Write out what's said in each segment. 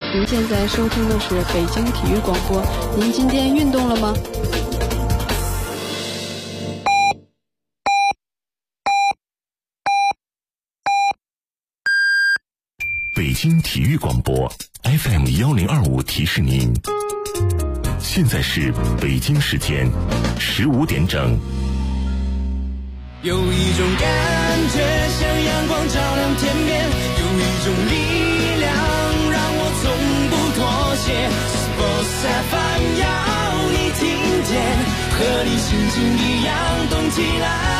您现在收听的是北京体育广播。您今天运动了吗？ 北京体育广播 FM1025 提示您，现在是北京时间15点整。 有一种感觉像阳光照亮天边，有一种力量让我从不妥协。Sports FM 要你听见，和你心情一样动起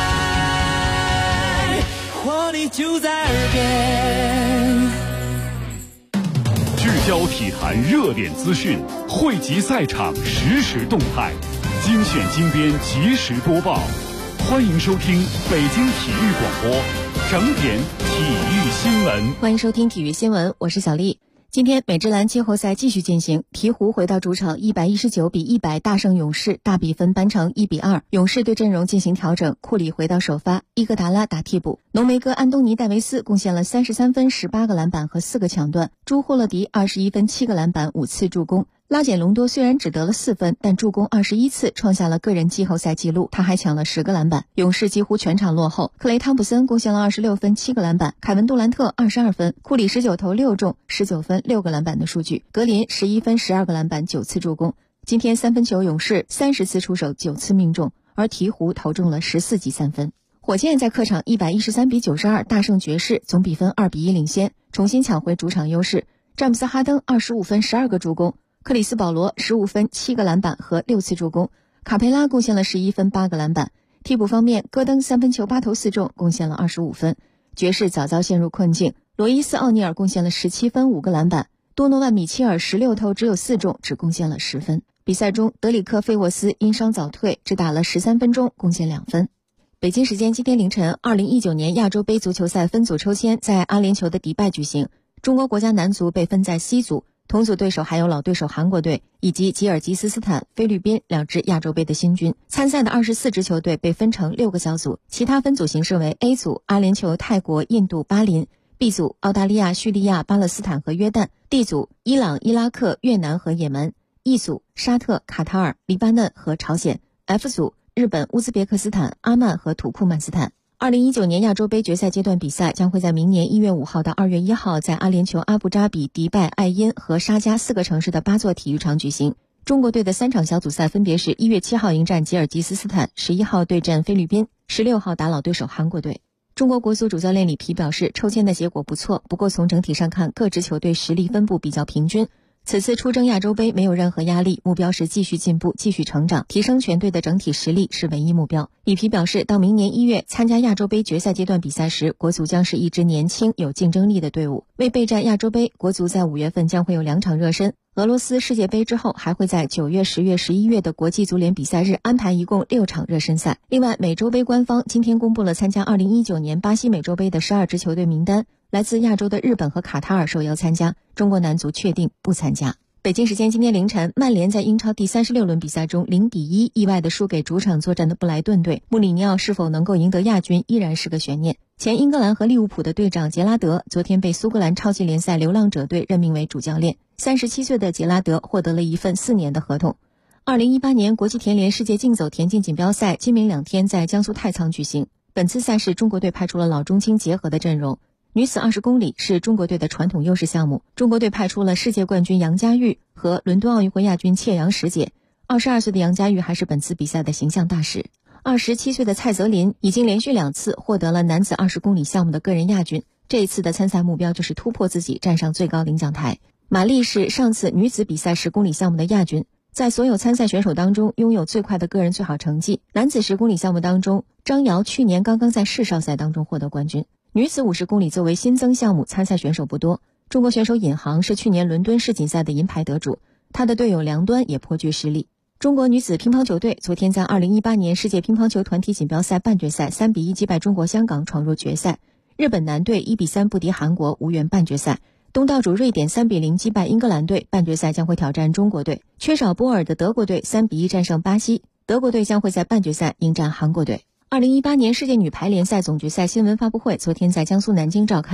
来，活力就在耳边。 聚焦体坛热点资讯，汇集赛场实时动态，精选精编及时播报。欢迎收听北京体育广播整点体育新闻。 欢迎收听体育新闻，我是小丽。今天美职篮季后赛继续进行，鹈鹕回到主场119-100大胜勇士，大比分扳成1-2。勇士对阵容进行调整，库里回到首发，伊戈达拉打替补。浓眉哥安东尼戴维斯贡献了33分、18个篮板和4个抢断。朱霍勒迪21分、7个篮板、5次助攻。拉简隆多虽然只得了4分，但助攻21次，创下了个人季后赛纪录。他还抢了10个篮板。勇士几乎全场落后，克雷汤普森贡献了26分、7个篮板，凯文杜兰特22分，库里19投6中19分、6个篮板的数据。格林11分、12个篮板、9次助攻。今天三分球勇士30次出手9次命中，而鹈鹕投中了14记3分。火箭在客场113-92大胜爵士，总比分2-1领先，重新抢回主场优势。詹姆斯哈登25分、12个助攻。克里斯保罗15分、7个篮板和6次助攻，卡佩拉贡献了11分、8个篮板。替补方面，戈登3分球8投4中，贡献了25分。爵士早早陷入困境，罗伊斯·奥尼尔贡献了17分、5个篮板，多诺万·米切尔16投只有4中，只贡献了10分。比赛中，德里克·费沃斯因伤早退，只打了13分钟，贡献2分。北京时间今天凌晨，2019年亚洲杯足球赛分组抽签在阿联酋的迪拜举行，中国国家男足被分在 C 组。同组对手还有老对手韩国队以及吉尔吉斯斯坦、菲律宾2支亚洲杯的新军。参赛的24支球队被分成6个小组，其他分组形式为 A 组阿联酋、泰国、印度、巴林， B 组澳大利亚、叙利亚、巴勒斯坦和约旦， D 组伊朗、伊拉克、越南和也门， E 组沙特、卡塔尔、黎巴嫩和朝鲜， F 组日本、乌兹别克斯坦、阿曼和土库曼斯坦。2019年亚洲杯决赛阶段比赛将会在明年1月5号到2月1号在阿联酋阿布扎比、迪拜、爱因和沙迦4个城市的8座体育场举行。中国队的3场小组赛分别是1月7号迎战吉尔吉斯斯坦，11号对阵菲律宾，16号打老对手韩国队。中国国足主教练里皮表示，抽签的结果不错，不过从整体上看，各支球队实力分布比较平均。此次出征亚洲杯没有任何压力，目标是继续进步、继续成长，提升全队的整体实力是唯一目标。里皮表示，到明年1月参加亚洲杯决赛阶段比赛时，国足将是一支年轻、有竞争力的队伍。为备战亚洲杯，国足在5月份将会有2场热身。俄罗斯世界杯之后，还会在9月、10月、11月的国际足联比赛日安排一共6场热身赛。另外，美洲杯官方今天公布了参加2019年巴西美洲杯的12支球队名单，来自亚洲的日本和卡塔尔受邀参加，中国男足确定不参加。北京时间今天凌晨，曼联在英超第36轮比赛中0-1意外地输给主场作战的布莱顿队，穆里尼奥是否能够赢得亚军依然是个悬念。前英格兰和利物浦的队长杰拉德昨天被苏格兰超级联赛流浪者队任命为主教练。37岁的杰拉德获得了一份4年的合同。2018年国际田联世界竞走田径锦标赛今明2天在江苏太仓举行。本次赛事中国队派出了老中青结合的阵容。女子20公里是中国队的传统优势项目，中国队派出了世界冠军杨佳玉和伦敦奥运会亚军切杨石姐。22岁的杨佳玉还是本次比赛的形象大使。27岁的蔡泽林已经连续2次获得了男子20公里项目的个人亚军，这一次的参赛目标就是突破自己，站上最高领奖台。马丽是上次女子比赛10公里项目的亚军，在所有参赛选手当中拥有最快的个人最好成绩。男子10公里项目当中，张瑶去年刚刚在世少赛当中获得冠军。女子50公里作为新增项目，参赛选手不多。中国选手尹航是去年伦敦世锦赛的银牌得主，他的队友梁端也颇具实力。中国女子乒乓球队昨天在2018年世界乒乓球团体锦标赛半决赛3-1击败中国香港，闯入决赛。日本男队1-3不敌韩国，无缘半决赛。东道主瑞典3-0击败英格兰队，半决赛将会挑战中国队。缺少波尔的德国队3-1战胜巴西，德国队将会在半决赛迎战韩国队。2018年世界女排联赛总决赛新闻发布会昨天在江苏南京召开。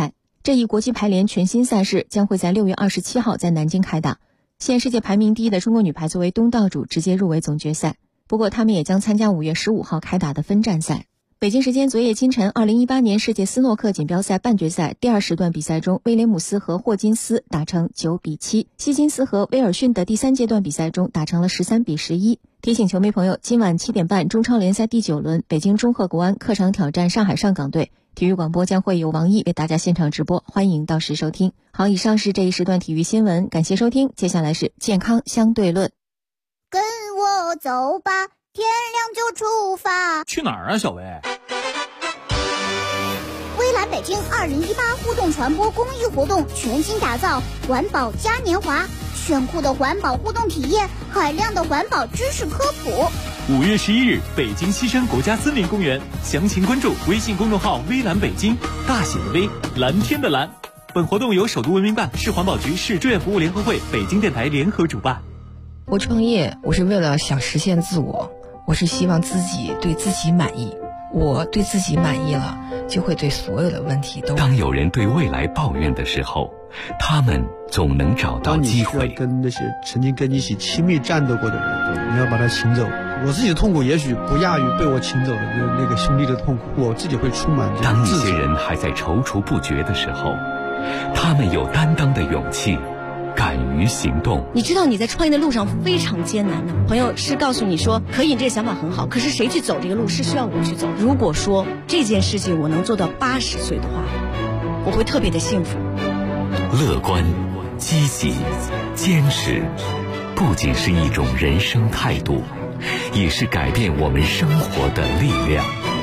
这一国际排联全新赛事将会在6月27号在南京开打。现世界排名第一的中国女排作为东道主直接入围总决赛，不过他们也将参加5月15号开打的分站赛。北京时间昨夜今晨，2018年世界斯诺克锦标赛半决赛第2时段比赛中，威廉姆斯和霍金斯打成9-7，希金斯和威尔逊的第3阶段比赛中打成了13-11。提醒球迷朋友，今晚7点半中超联赛第9轮，北京中赫国安客场挑战上海上港队。体育广播将会由王毅为大家现场直播，欢迎到时收听。好，以上是这一时段体育新闻，感谢收听。接下来是健康相对论。 跟我走吧，天亮就出发。 去哪儿啊，小薇？ 微蓝北京2018互动传播公益活动全新打造环保嘉年华，炫酷的环保互动体验，海量的环保知识科普。 5月11日，北京西山国家森林公园，详情关注微信公众号微蓝北京，大写的微，蓝天的蓝。本活动由首都文明办、市环保局、市志愿服务联合会、北京电台联合主办。 我创业，我是为了想实现自我，我是希望自己对自己满意。我对自己满意了，就会对所有的问题都。 当有人对未来抱怨的时候，他们总能找到机会。 当你需要跟那些曾经跟你一起亲密战斗过的人，你要把他请走。我自己的痛苦也许不亚于被我请走的那个兄弟的痛苦，我自己会充满这当一些人还在踌躇不决的时候，他们有担当的勇气，敢于行动。 你知道你在创业的路上非常艰难的，朋友是告诉你说可以，这个想法很好，可是谁去走这个路是需要我去走。如果说这件事情我能做到80岁的话，我会特别的幸福。 乐观、积极、坚持，不仅是一种人生态度，也是改变我们生活的力量。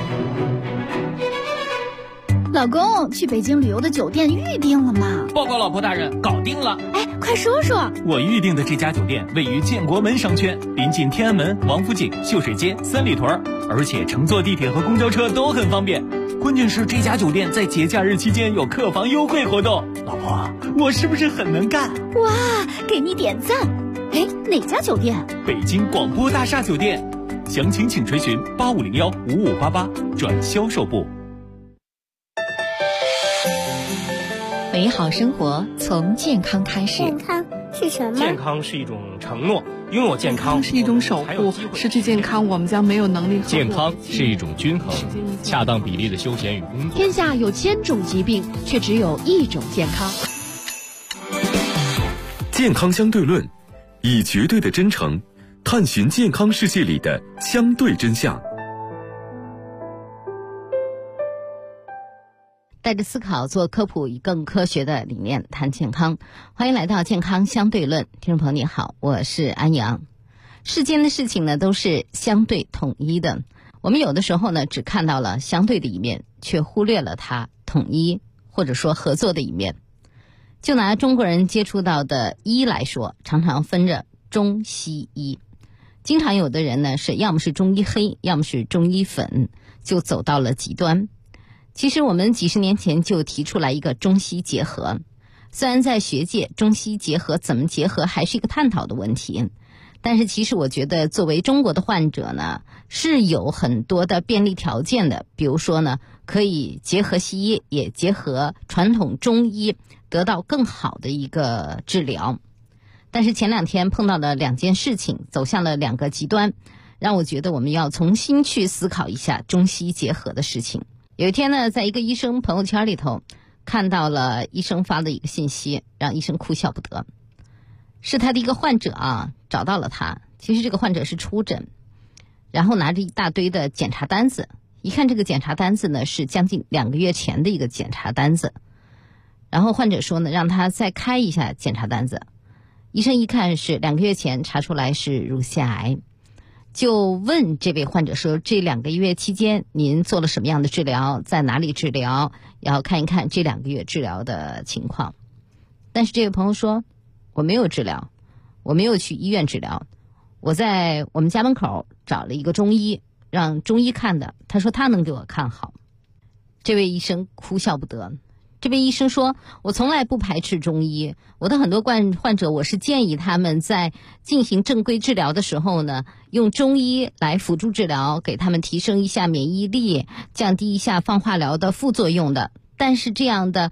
老公，去北京旅游的酒店预定了吗？ 报告老婆大人，搞定了。 哎，快说说。 我预定的这家酒店位于建国门商圈，临近天安门、王府井、秀水街、三里屯，而且乘坐地铁和公交车都很方便。关键是这家酒店在节假日期间有客房优惠活动。老婆，我是不是很能干？ 哇，给你点赞。哎，哪家酒店？ 北京广播大厦酒店。详情请垂询8501-5588转销售部。 美好生活从健康开始。 健康是什么？ 健康是一种承诺，拥有健康是一种守护，失去健康我们将没有能力。 健康是一种均衡，恰当比例的休闲与工作。 天下有1000种疾病，却只有1种健康。 健康相对论，以绝对的真诚探寻健康世界里的相对真相。 带着思考做科普，以更科学的理念谈健康。欢迎来到健康相对论，听众朋友你好，我是安阳。世间的事情呢都是相对统一的，我们有的时候呢只看到了相对的一面，却忽略了它统一或者说合作的一面。就拿中国人接触到的医来说，常常分着中西医。经常有的人呢是要么是中医黑，要么是中医粉，就走到了极端。其实我们几十年前就提出来一个中西结合，虽然在学界中西结合怎么结合还是一个探讨的问题，但是其实我觉得作为中国的患者呢是有很多的便利条件的，比如说呢可以结合西医也结合传统中医，得到更好的一个治疗。但是前2天碰到了2件事情，走向了2个极端，让我觉得我们要重新去思考一下中西结合的事情。有一天呢，在一个医生朋友圈里头看到了医生发的一个信息，让医生哭笑不得。是他的一个患者啊，找到了他。其实这个患者是出诊，然后拿着一大堆的检查单子，一看这个检查单子呢是将近2个月前的一个检查单子。然后患者说呢，让他再开一下检查单子。医生一看是2个月前查出来是乳腺癌，就问这位患者说，这2个月期间您做了什么样的治疗，在哪里治疗，要看一看这2个月治疗的情况。但是这位朋友说，我没有治疗，我没有去医院治疗，我在我们家门口找了一个中医，让中医看的，他说他能给我看好。这位医生哭笑不得。这位医生说，我从来不排斥中医，我的很多患者，我是建议他们在进行正规治疗的时候呢，用中医来辅助治疗，给他们提升一下免疫力，降低一下放化疗的副作用的。但是这样的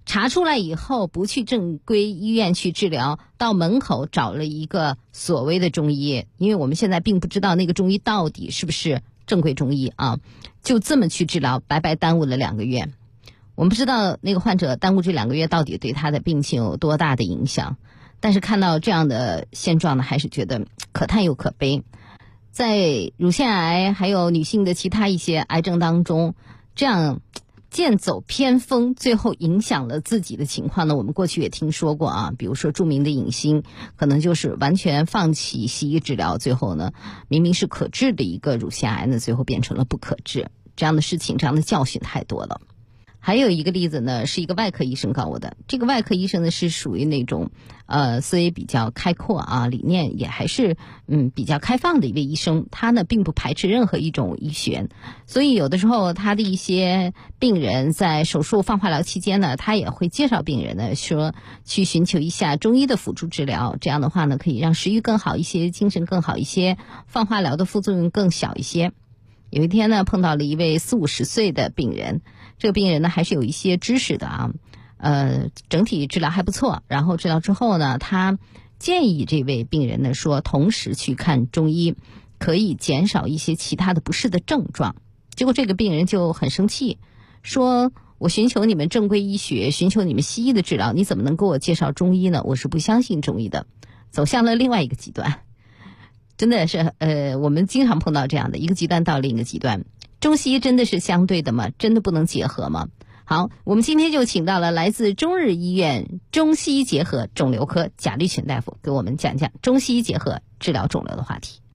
查出来以后不去正规医院去治疗，到门口找了一个所谓的中医，因为我们现在并不知道那个中医到底是不是正规中医啊，就这么去治疗，白白耽误了2个月。我们不知道那个患者耽误这2个月到底对他的病情有多大的影响，但是看到这样的现状呢，还是觉得可叹又可悲。在乳腺癌还有女性的其他一些癌症当中，这样剑走偏锋最后影响了自己的情况呢，我们过去也听说过啊，比如说著名的影星可能就是完全放弃西医治疗，最后呢明明是可治的一个乳腺癌呢，最后变成了不可治。这样的事情，这样的教训太多了。还有一个例子呢，是一个外科医生告我的。这个外科医生呢是属于那种思维比较开阔啊，理念也还是比较开放的一位医生。他呢并不排斥任何一种医学，所以有的时候他的一些病人在手术放化疗期间呢，他也会介绍病人呢说去寻求一下中医的辅助治疗，这样的话呢可以让食欲更好一些，精神更好一些，放化疗的副作用更小一些。有一天呢碰到了一位40-50岁的病人，这个病人呢还是有一些知识的啊，整体治疗还不错。然后治疗之后呢，他建议这位病人呢说，同时去看中医，可以减少一些其他的不适的症状。结果这个病人就很生气，说我寻求你们正规医学，寻求你们西医的治疗，你怎么能给我介绍中医呢？我是不相信中医的。走向了另外一个极端。真的是我们经常碰到这样的一个极端到另一个极端。中西医真的是相对的吗？真的不能结合吗？好，我们今天就请到了来自中日医院中西医结合肿瘤科贾立群大夫，给我们讲讲中西医结合治疗肿瘤的话题。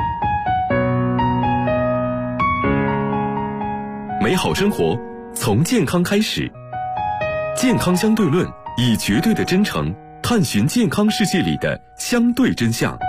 美好生活从健康开始，健康相对论以绝对的真诚探寻健康世界里的相对真相。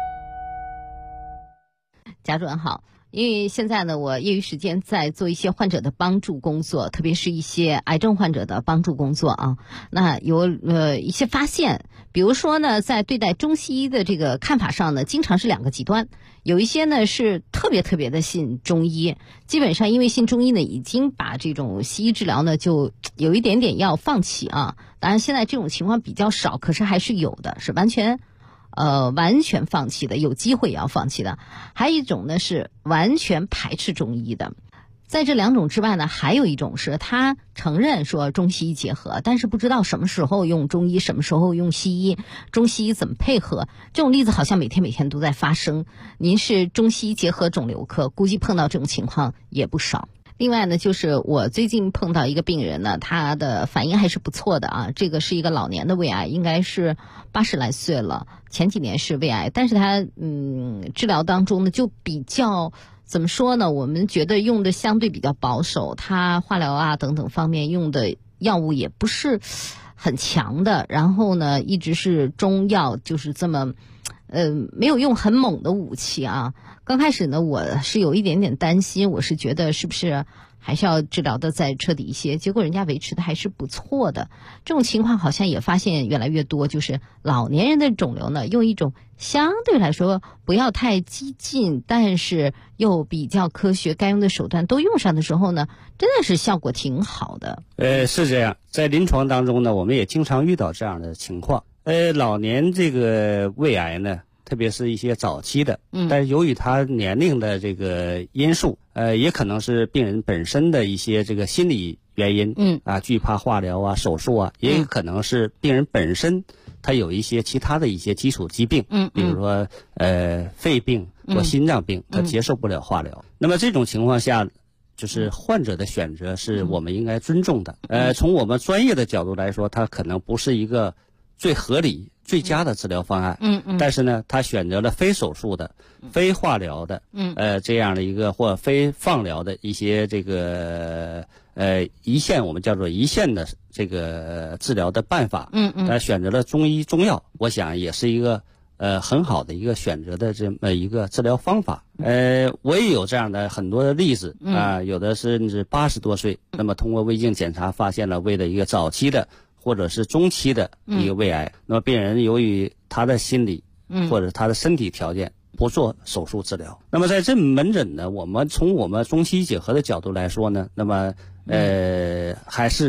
贾主任好，因为现在呢，我业余时间在做一些患者的帮助工作，特别是一些癌症患者的帮助工作啊。那有一些发现，比如说呢，在对待中西医的这个看法上呢，经常是2个极端。有一些呢是特别的信中医，基本上因为信中医呢，已经把这种西医治疗呢就有一点点要放弃啊。当然现在这种情况比较少，可是还是有的，是完全放弃的，有机会也要放弃的。还有一种呢是完全排斥中医的。在这2种之外呢，还有一种是他承认说中西医结合，但是不知道什么时候用中医，什么时候用西医，中西医怎么配合。这种例子好像每天都在发生。您是中西医结合肿瘤科，估计碰到这种情况也不少。另外呢，就是我最近碰到一个病人呢，他的反应还是不错的啊。这个是一个老年的胃癌，应该是80来岁了，前几年是胃癌，但是他治疗当中呢就比较怎么说呢，我们觉得用的相对比较保守，他化疗啊等等方面用的药物也不是很强的，然后呢一直是中药，就是这么没有用很猛的武器啊。刚开始呢我是有一点点担心，我是觉得是不是还是要治疗的再彻底一些，结果人家维持的还是不错的。这种情况好像也发现越来越多，就是老年人的肿瘤呢，用一种相对来说不要太激进，但是又比较科学，该用的手段都用上的时候呢，真的是效果挺好的。 是这样，在临床当中呢，我们也经常遇到这样的情况。老年这个胃癌呢，特别是一些早期的，但是由于他年龄的这个因素，也可能是病人本身的一些这个心理原因，惧怕化疗啊、手术啊，也有可能是病人本身他有一些其他的一些基础疾病，比如说肺病或心脏病，他接受不了化疗。那么这种情况下，就是患者的选择是我们应该尊重的。从我们专业的角度来说，它可能不是一个最合理最佳的治疗方案，但是呢，他选择了非手术的、非化疗的，这样的一个或非放疗的一些这个一线，我们叫做一线的这个治疗的办法，他选择了中医中药，我想也是一个很好的一个选择的这么一个治疗方法。我也有这样的很多的例子啊，有的甚至80多岁，那么通过胃镜检查发现了胃的一个早期的或者是中期的一个胃癌，那么病人由于他的心理或者他的身体条件不做手术治疗。那么在这门诊呢，我们从我们中西医结合的角度来说呢，那么还是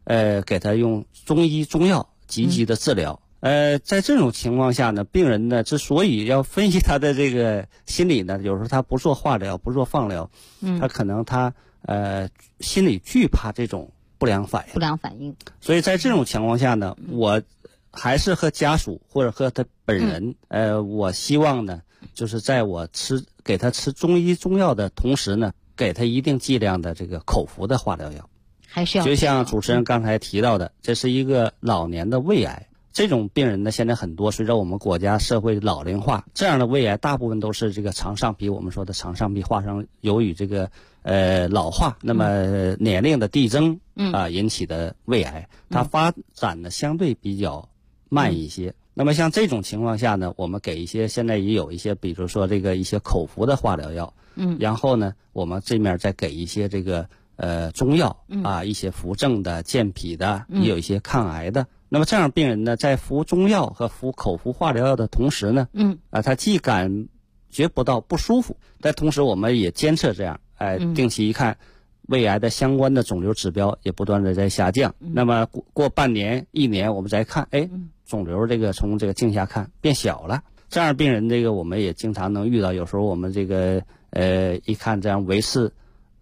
给他用中医中药积极的治疗。在这种情况下呢，病人呢之所以要分析他的这个心理呢，有时候他不做化疗，不做放疗，他可能他心里惧怕这种不良反应。所以在这种情况下呢，我还是和家属或者和他本人，我希望呢，就是在我给他吃中医中药的同时呢，给他一定剂量的这个口服的化疗药。 还是要就像主持人刚才提到的，这是一个老年的胃癌。这种病人呢，现在很多，随着我们国家社会老龄化，这样的胃癌大部分都是这个肠上皮，我们说的肠上皮化生，由于这个老化，那么年龄的递增引起的胃癌，它发展的相对比较慢一些。那么像这种情况下呢，我们给现在也有一些，比如说这个一些口服的化疗药，然后呢，我们这面再给一些这个中药一些扶正的、健脾的，也有一些抗癌的。那么这样病人呢，在服中药和服口服化疗药的同时呢，他既感觉不到不舒服，但同时我们也监测这样，定期一看，胃癌的相关的肿瘤指标也不断的在下降。那么过半年、1年，我们再看，肿瘤这个从这个镜下看变小了。这样病人这个我们也经常能遇到，有时候我们这个一看这样维持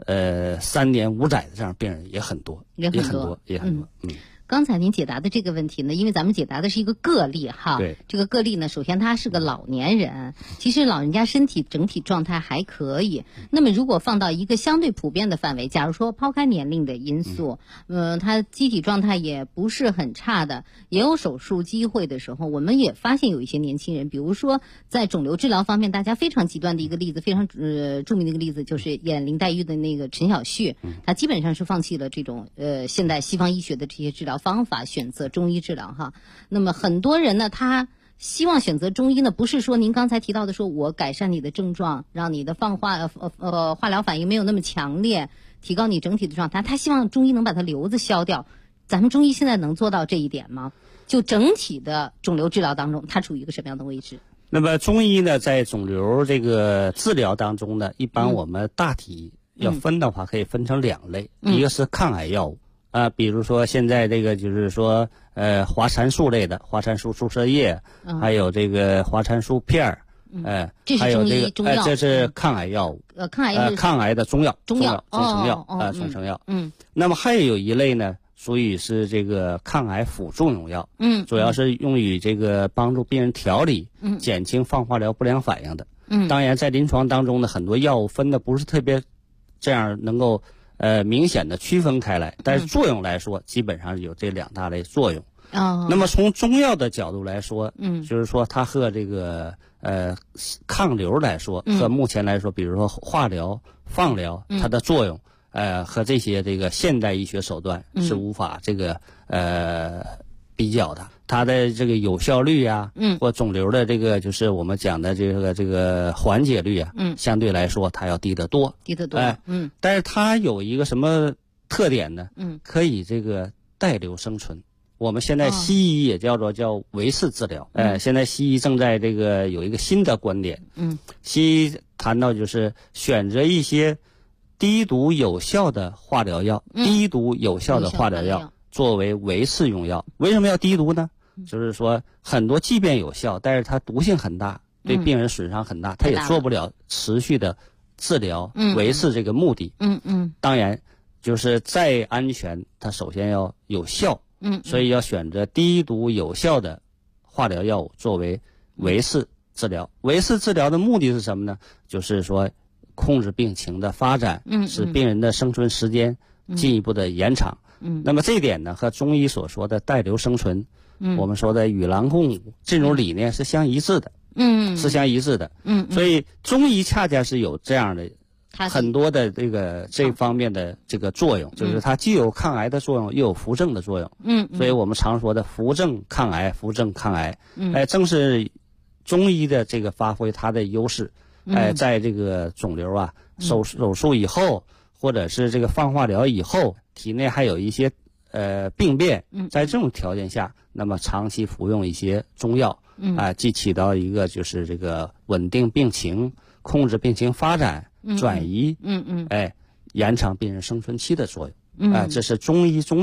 3年5载的这样病人也很多。 刚才您解答的这个问题呢，因为咱们解答的是一个个例哈， 对， 这个个例呢，首先他是个老年人，其实老人家身体整体状态还可以。那么如果放到一个相对普遍的范围，假如说抛开年龄的因素，他机体状态也不是很差的，也有手术机会的时候，我们也发现有一些年轻人，比如说在肿瘤治疗方面，大家非常极端的一个例子，非常著名的一个例子，就是演林黛玉的那个陈小旭，他基本上是放弃了这种现代西方医学的这些治疗方法，选择中医治疗哈。那么很多人呢，他希望选择中医呢，不是说您刚才提到的说我改善你的症状，让你的化疗反应没有那么强烈，提高你整体的状态，他希望中医能把它瘤子消掉。咱们中医现在能做到这一点吗？就整体的肿瘤治疗当中，它处于一个什么样的位置？ 那么中医呢，在肿瘤这个治疗当中呢，一般我们大体要分的话，可以分成2类，一个是抗癌药物。比如说现在这个就是说华蟾素类的华蟾素注射液，还有这个华蟾素片儿，还有这个这是抗癌药物，抗癌的中成药，中成药。那么还有一类呢，属于是这个抗癌辅助用药，主要是用于这个帮助病人调理，减轻放化疗不良反应的。当然在临床当中呢，很多药物分的不是特别这样能够明显的区分开来，但是作用来说，基本上有这2大类作用。那么从中药的角度来说，就是说它和这个抗瘤来说，和目前来说，比如说化疗、放疗，它的作用，和这些这个现代医学手段是无法这个比较的。它的这个有效率啊，或肿瘤的这个就是我们讲的这个缓解率啊，相对来说它要低得多，但是它有一个什么特点呢？可以这个带瘤生存。我们现在西医也叫维持治疗，现在西医正在这个有一个新的观点，西医谈到就是选择一些低毒有效的化疗药，低毒有效的化疗药作为维持用药。为什么要低毒呢？就是说很多即便有效，但是它毒性很大，对病人损伤很大，它也做不了持续的治疗，维持这个目的。当然就是再安全，它首先要有效，所以要选择低毒有效的化疗药物作为维持治疗。维持治疗的目的是什么呢？就是说控制病情的发展，使病人的生存时间进一步的延长。那么这一点呢，和中医所说的带瘤生存，我们说的与狼共舞这种理念是相一致的，是相一致的。所以中医恰恰是有这样的很多的这方面的这个作用，就是它既有抗癌的作用，又有扶正的作用。所以我们常说的扶正抗癌，扶正抗癌，正是中医的这个发挥它的优势。在这个肿瘤啊手术以后，或者是这个放化疗以后，体内还有一些病变，在这种条件下，那么长期服用一些中药，既起到一个就是这个稳定病情、控制病情发展、转移，延长病人生存期的作用。这是中医中药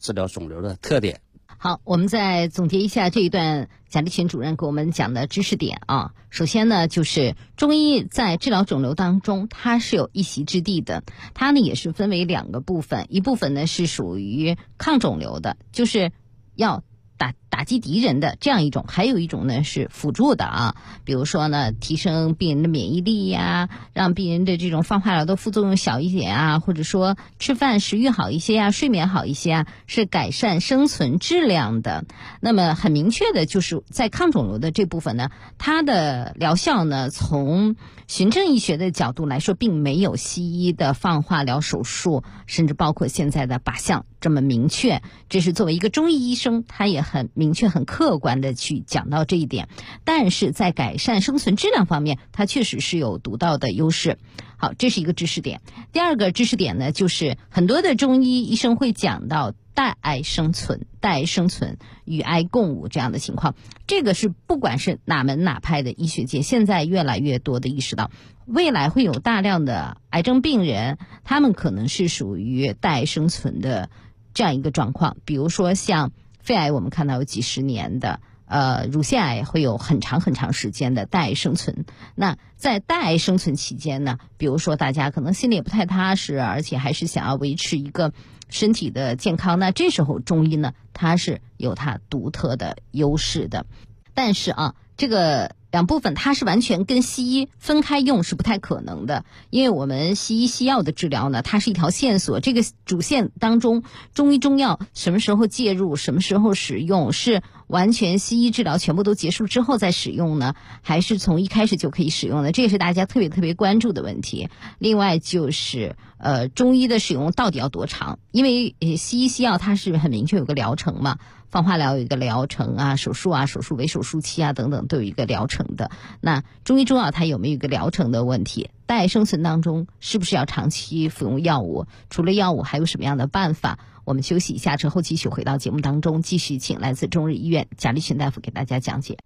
治疗肿瘤的特点。 好，我们再总结一下这一段贾立群主任给我们讲的知识点啊。首先呢，就是中医在治疗肿瘤当中，它是有一席之地的。它呢也是分为2个部分，一部分呢是属于抗肿瘤的，就是要打击敌人的这样一种，还有一种呢是辅助的啊，比如说呢提升病人的免疫力呀，让病人的这种放化疗的副作用小一点啊，或者说吃饭食欲好一些啊，睡眠好一些啊，是改善生存质量的。那么很明确的就是在抗肿瘤的这部分呢，它的疗效呢从循证医学的角度来说，并没有西医的放化疗手术，甚至包括现在的靶向这么明确。这是作为一个中医医生，他也很明确很客观的去讲到这一点，但是在改善生存质量方面，它确实是有独到的优势。好，这是一个知识点。第二个知识点呢，就是很多的中医医生会讲到带癌生存与癌共舞这样的情况，这个是不管是哪门哪派的医学界，现在越来越多的意识到，未来会有大量的癌症病人，他们可能是属于带癌生存的这样一个状况。比如说像肺癌，我们看到有几十年的，乳腺癌会有很长很长时间的带癌生存。那在带癌生存期间呢，比如说大家可能心里也不太踏实，而且还是想要维持一个身体的健康，那这时候中医呢，它是有它独特的优势的。但是啊，这个2部分它是完全跟西医分开用是不太可能的，因为我们西医西药的治疗呢，它是一条线索，这个主线当中中医中药什么时候介入，什么时候使用，是完全西医治疗全部都结束之后再使用呢，还是从一开始就可以使用呢？这也是大家特别关注的问题。另外就是中医的使用到底要多长，因为西医西药它是很明确有个疗程嘛，放化疗有一个疗程啊，手术为手术期啊等等都有一个疗程的。那中医中药它有没有一个疗程的问题？带癌生存当中是不是要长期服用药物？除了药物还有什么样的办法？我们休息一下之后继续回到节目当中，继续请来自中日医院贾立群大夫给大家讲解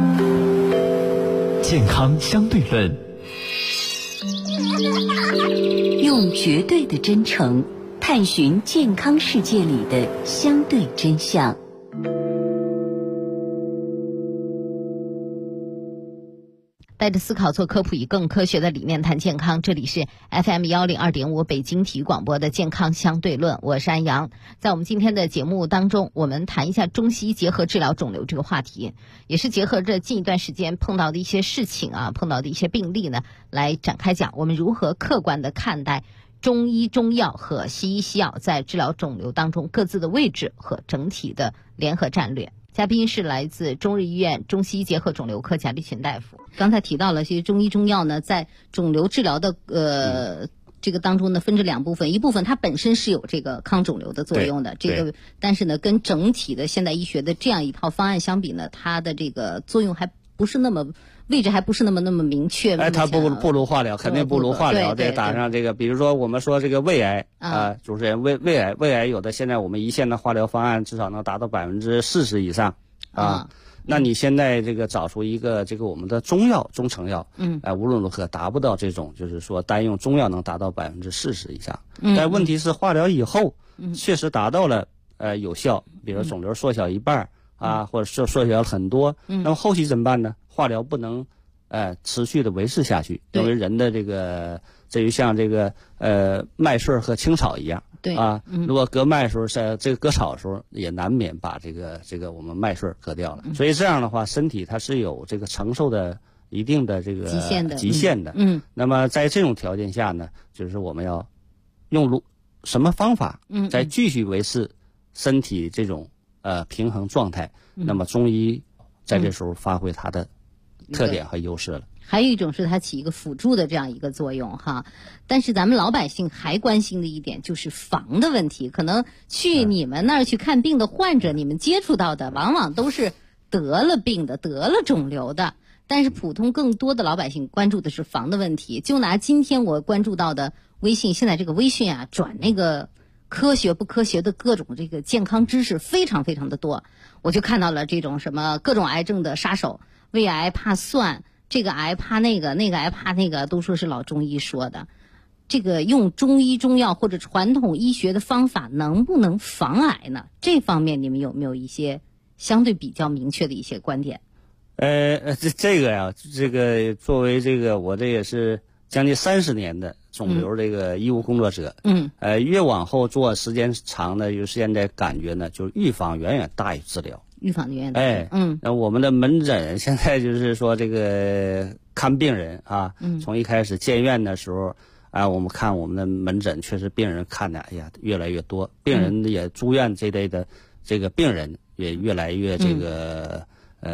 健康相对论， 用绝对的真诚探寻健康世界里的相对真相。 带着思考做科普，以更科学的理念谈健康。这里是 FM102.5 北京体育广播的健康相对论，我是安阳。在我们今天的节目当中，我们谈一下中西医结合治疗肿瘤这个话题，也是结合着近一段时间碰到的一些事情啊，碰到的一些病例呢，来展开讲我们如何客观的看待中医中药和西医西药在治疗肿瘤当中各自的位置和整体的联合战略。嘉宾是来自中日医院中西医结合肿瘤科贾立群大夫。刚才提到了这些中医中药呢，在肿瘤治疗的这个当中呢，分这2部分，一部分它本身是有这个抗肿瘤的作用的，这个但是呢，跟整体的现代医学的这样一套方案相比呢，它的这个作用还不是那么位置还不是那么明确。 它不如化疗，肯定不如化疗。这打上这个，比如说我们说这个胃癌主持人胃癌有的现在我们一线的化疗方案至少能达到40%以上啊。那你现在这个找出一个这个我们的中成药，无论如何达不到这种，就是说单用中药能达到40%以上。但问题是化疗以后确实达到了有效，比如肿瘤缩小一半啊，或者缩小很多。那么后期怎么办呢？化疗不能持续的维持下去，因为人的这就像这个麦穗和青草一样。对啊，如果割麦的时候，这个割草的时候也难免把这个我们麦穗割掉了。所以这样的话，身体它是有这个承受的一定的这个极限的。那么在这种条件下呢，就是我们要用什么方法，再继续维持身体这种平衡状态。那么中医在这时候发挥它的特点和优势了。 还有一种是它起一个辅助的这样一个作用哈，但是咱们老百姓还关心的一点就是防的问题。可能去你们那儿去看病的患者，你们接触到的往往都是得了病的、得了肿瘤的，但是普通更多的老百姓关注的是防的问题。就拿今天我关注到的微信，现在这个微信啊，转那个科学不科学的各种这个健康知识非常的多，我就看到了这种什么各种癌症的杀手，胃癌怕蒜，这个癌怕那个，那个癌怕那个，都说是老中医说的。 这个用中医中药或者传统医学的方法能不能防癌呢？这方面你们有没有一些相对比较明确的一些观点？ 这个呀，这个作为这个我这也是将近30年的肿瘤这个医务工作者，越往后做时间长呢，就现在感觉呢，就是预防远远大于治疗。 预防远远大于那我们的门诊现在就是说这个看病人啊，从一开始建院的时候。我们看我们的门诊，确实病人看的，哎呀，越来越多，病人也住院这类的，这个病人也越来越这个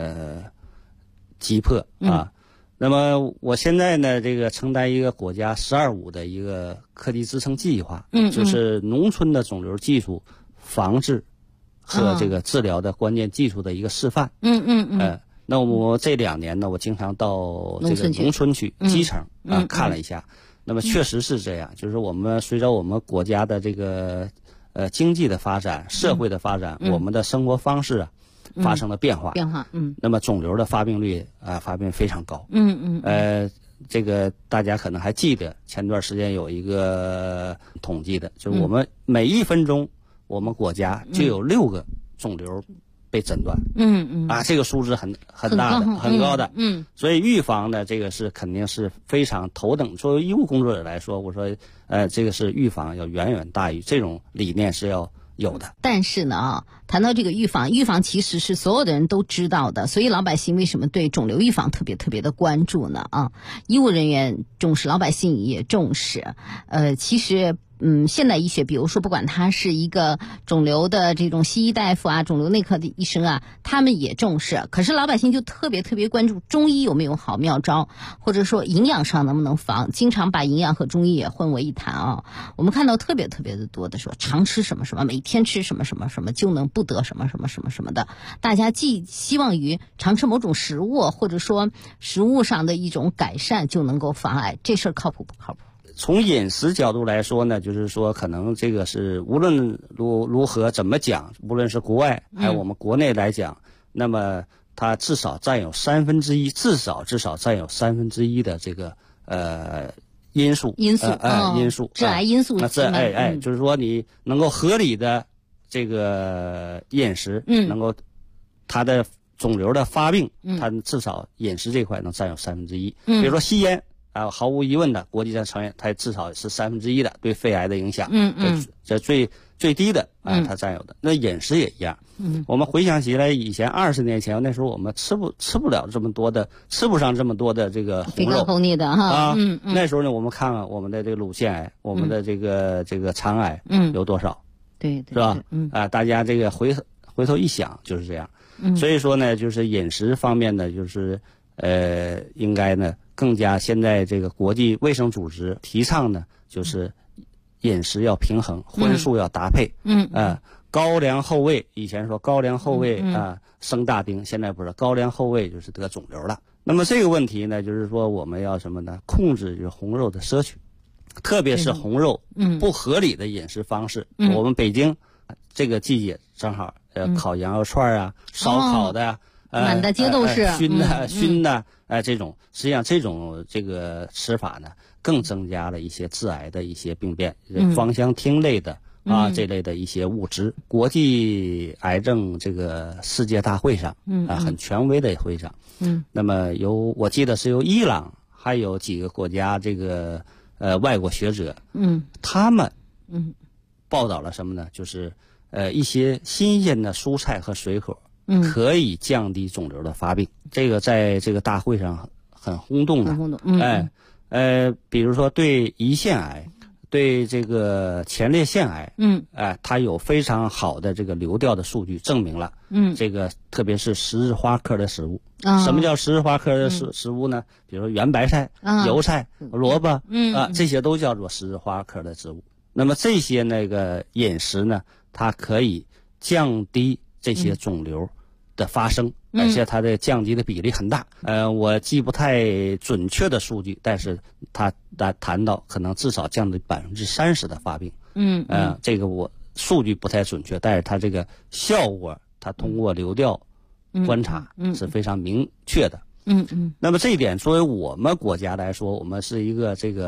急迫啊。那么我现在呢，这个承担一个国家“12+5”的一个科技支撑计划，就是农村的肿瘤技术防治和这个治疗的关键技术的一个示范。那我这2年呢，我经常到这个农村去基层看了一下。那么确实是这样，就是我们随着我们国家的这个经济的发展、社会的发展，我们的生活方式发生了变化。那么肿瘤的发病率发病非常高。这个大家可能还记得，前段时间有一个统计的，就是我们每1分钟，我们国家就有6个肿瘤被诊断。这个数字很大的，很高的。所以预防呢，这个是肯定是非常头等。作为医务工作者来说，我说这个是预防要远远大于这种理念是要有的。 但是呢谈到这个预防其实是所有的人都知道的，所以老百姓为什么对肿瘤预防特别特别的关注呢？医务人员重视，老百姓也重视。其实现代医学，比如说不管他是一个肿瘤的这种西医大夫肿瘤内科的医生他们也重视。可是老百姓就特别特别关注中医有没有好妙招，或者说营养上能不能防，经常把营养和中医也混为一谈我们看到特别特别的多的说常吃什么什么，每天吃什么什么什么就能不得什么什么什么什么的。大家既希望于常吃某种食物，或者说食物上的一种改善就能够防癌，这事儿靠谱不靠谱？ 从饮食角度来说呢，就是说可能这个是无论如何怎么讲，无论是国外还有我们国内来讲，那么它至少占有1/3，至少占有1/3的这个因素致癌因素。 就是说你能够合理的这个饮食，能够它的肿瘤的发病，它至少饮食这块能占有1/3。比如说吸烟。毫无疑问的，国际上承认它至少是1/3的对肺癌的影响。这最低的它占有的。那饮食也一样。我们回想起来，以前20年前，那时候我们吃不了这么多的，吃不上这么多的这个红肉。 红腻的那时候呢，我们看看我们的这个乳腺癌，我们的这个肠癌有多少？ 对， 是吧？大家这个回头一想就是这样。所以说呢，就是饮食方面呢，就是应该呢。更加现在这个国际卫生组织提倡呢，就是饮食要平衡，荤素要搭配。高粱厚味，以前说高粱厚味生大病，现在不是高粱厚味就是得肿瘤了。那么这个问题呢，就是说我们要什么呢？控制就是红肉的摄取，特别是红肉不合理的饮食方式。我们北京这个季节正好烤羊肉串烧烤的满大街都是熏的这种实际上这种这个吃法呢，更增加了一些致癌的一些病变，芳香烃类的这类的一些物质。国际癌症这个世界大会上很权威的会上，那么我记得是由伊朗还有几个国家这个外国学者，他们报道了什么呢？就是一些新鲜的蔬菜和水果。可以降低肿瘤的发病，这个在这个大会上很轰动的。比如说对胰腺癌，对这个前列腺癌，它有非常好的这个流调的数据证明了，这个特别是十字花科的食物。什么叫十字花科的食物呢？比如说圆白菜、油菜、萝卜，这些都叫做十字花科的植物。那么这些那个饮食呢，它可以降低这些肿瘤的发生，而且它的降低的比例很大。我记不太准确的数据，但是它谈到可能至少降低30%的发病。这个我数据不太准确，但是它这个效果，它通过流调观察是非常明确的。那么这一点作为我们国家来说，我们是一个这个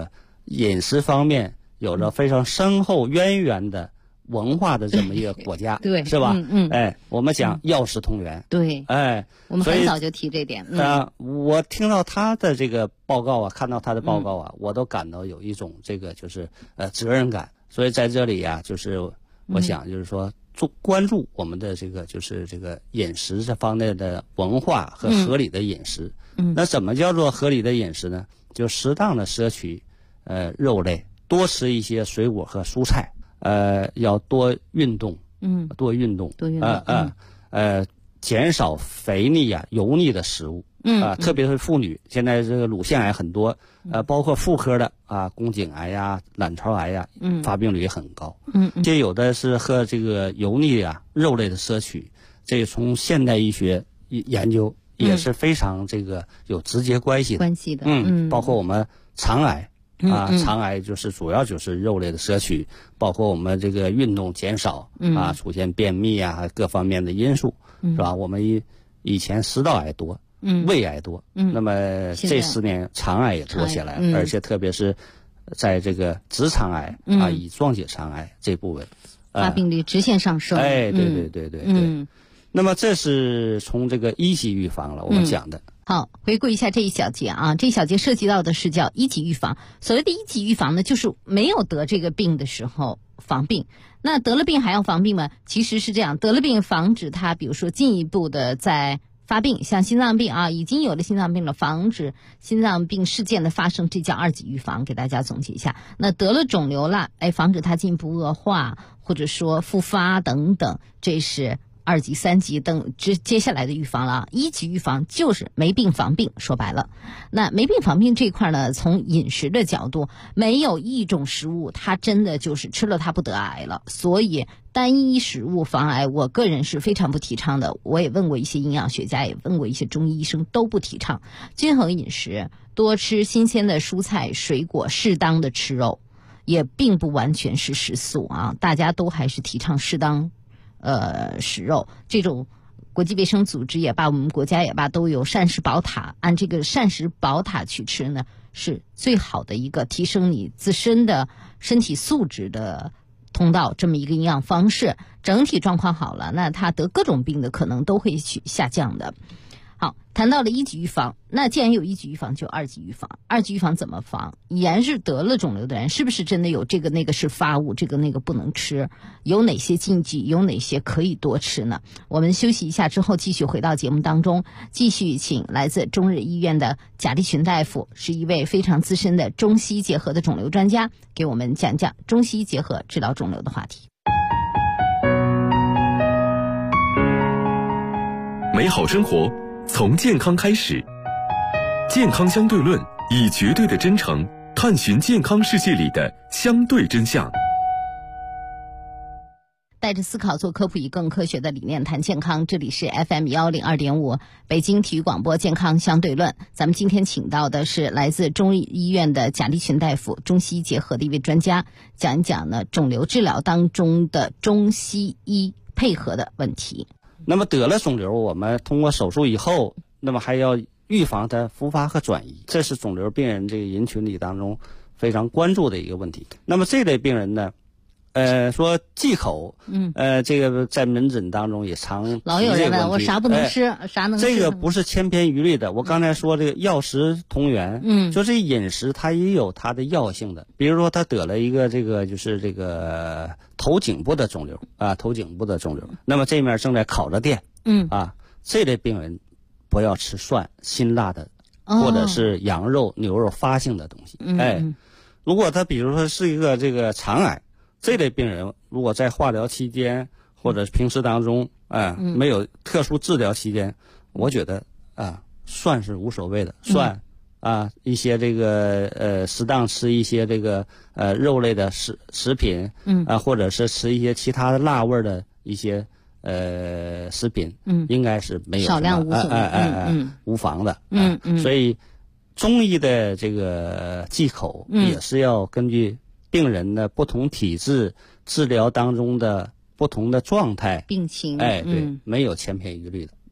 饮食方面有着非常深厚渊源的文化的这么一个国家， 对， 是吧？我们讲药食同源， 对，我们很早就提这点。 我听到他的这个报告啊，看到他的报告啊，我都感到有一种这个就是责任感。所以在这里啊，就是我想就是说关注我们的这个就是这个饮食这方面的文化和合理的饮食。那怎么叫做合理的饮食呢？就适当的摄取肉类，多吃一些水果和蔬菜。要多运动，多运动，减少肥腻啊、油腻的食物，特别是妇女，现在这个乳腺癌很多，包括妇科的宫颈癌呀、卵巢癌呀，发病率也很高。这有的是和这个油腻啊、肉类的摄取，这从现代医学研究也是非常这个有直接关系的。包括我们肠癌。肠癌就是主要就是肉类的摄取，包括我们这个运动减少出现便秘啊各方面的因素，是吧？我们以前食道癌多，胃癌多，那么这10年肠癌也多下来，而且特别是在这个直肠癌乙状结肠癌这部分， 发病率直线上升。 对。那么这是从这个一级预防了，我们讲的。 好，回顾一下这一小节啊，这一小节涉及到的是叫一级预防。所谓的一级预防呢，就是没有得这个病的时候防病。那得了病还要防病吗？其实是这样，得了病防止它，比如说进一步的在发病，像心脏病啊，已经有了心脏病了，防止心脏病事件的发生，这叫2级预防。给大家总结一下，那得了肿瘤了，防止它进一步恶化，或者说复发等等，这是2级、3级等接下来的预防了。1级预防就是没病防病，说白了。那没病防病这块呢，从饮食的角度，没有一种食物它真的就是吃了它不得癌了，所以单一食物防癌，我个人是非常不提倡的。我也问过一些营养学家，也问过一些中医医生，都不提倡。均衡饮食，多吃新鲜的蔬菜水果，适当的吃肉，也并不完全是食素啊，大家都还是提倡适当食肉。这种国际卫生组织也罢，我们国家也罢，都有膳食宝塔，按这个膳食宝塔去吃呢，是最好的一个提升你自身的身体素质的通道，这么一个营养方式。整体状况好了，那他得各种病的可能都会去下降的。好，谈到了1级预防，那既然有1级预防，就2级预防。2级预防怎么防？已然是得了肿瘤的人，是不是真的有这个那个是发物，这个那个不能吃？有哪些禁忌？有哪些可以多吃呢？我们休息一下之后，继续回到节目当中，继续请来自中日医院的贾立群大夫，是一位非常资深的中西结合的肿瘤专家，给我们讲讲中西结合治疗肿瘤的话题。 美好生活从健康开始，健康相对论以绝对的真诚探寻健康世界里的相对真相。 带着思考做科普，以更科学的理念谈健康。这里是 FM 102.5北京体育广播健康相对论。咱们今天请到的是来自中日医院的贾立群大夫，中西结合的一位专家，讲一讲呢肿瘤治疗当中的中西医配合的问题。 那么得了肿瘤，我们通过手术以后，那么还要预防它复发和转移，这是肿瘤病人这个人群里当中非常关注的一个问题。那么这类病人呢，说忌口，这个在门诊当中也常老有人问我啥不能吃，啥能吃？ 这个不是千篇一律的。我刚才说这个药食同源，就这饮食它也有它的药性的。比如说他得了一个这个就是这个头颈部的肿瘤啊，头颈部的肿瘤，那么这面正在烤着电，这类病人不要吃蒜、辛辣的，或者是羊肉、牛肉发性的东西。如果他比如说是一个这个肠癌，这类病人如果在化疗期间或者平时当中没有特殊治疗期间，我觉得蒜是无所谓的，蒜一些这个适当吃一些这个肉类的食品，或者是吃一些其他的辣味的一些食品，应该是没有少量无妨的。所以中医的这个忌口也是要根据病人的不同体质、治疗当中的不同的状态、 病情， 对，没有千篇一律的。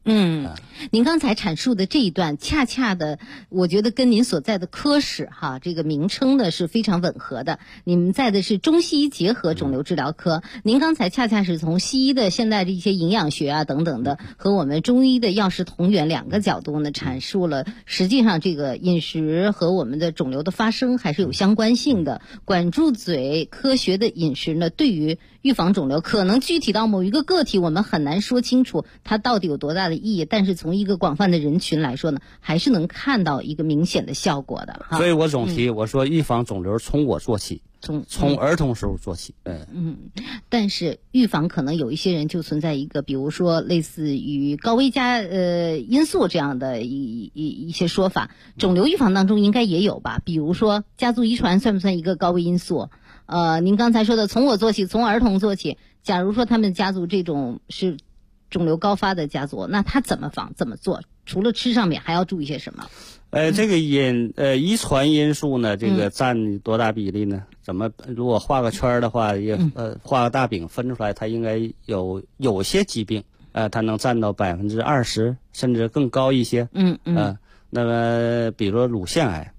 您刚才阐述的这一段，恰恰的，我觉得跟您所在的科室这个名称呢是非常吻合的。你们在的是中西医结合肿瘤治疗科，您刚才恰恰是从西医的现在的一些营养学等等的，和我们中医的药食同源两个角度呢，阐述了实际上这个饮食和我们的肿瘤的发生还是有相关性的。管住嘴，科学的饮食呢，对于预防肿瘤可能具体到某一个个体，我们很难说清楚它到底有多大的意义，但是从一个广泛的人群来说呢，还是能看到一个明显的效果的。 所以我总提，我说预防肿瘤从我做起，从儿童时候做起。 但是预防可能有一些人就存在一个，比如说类似于高危因素这样的一些说法，肿瘤预防当中应该也有吧？比如说家族遗传算不算一个高危因素？您刚才说的从我做起，从儿童做起，假如说他们家族这种是肿瘤高发的家族，那他怎么防怎么做？除了吃上面还要注意些什么？ 这个遗传因素呢，这个占多大比例呢？如果画个圈的话，画个大饼分出来，它应该有些疾病，它能占到20%甚至更高一些。那么比如说乳腺癌，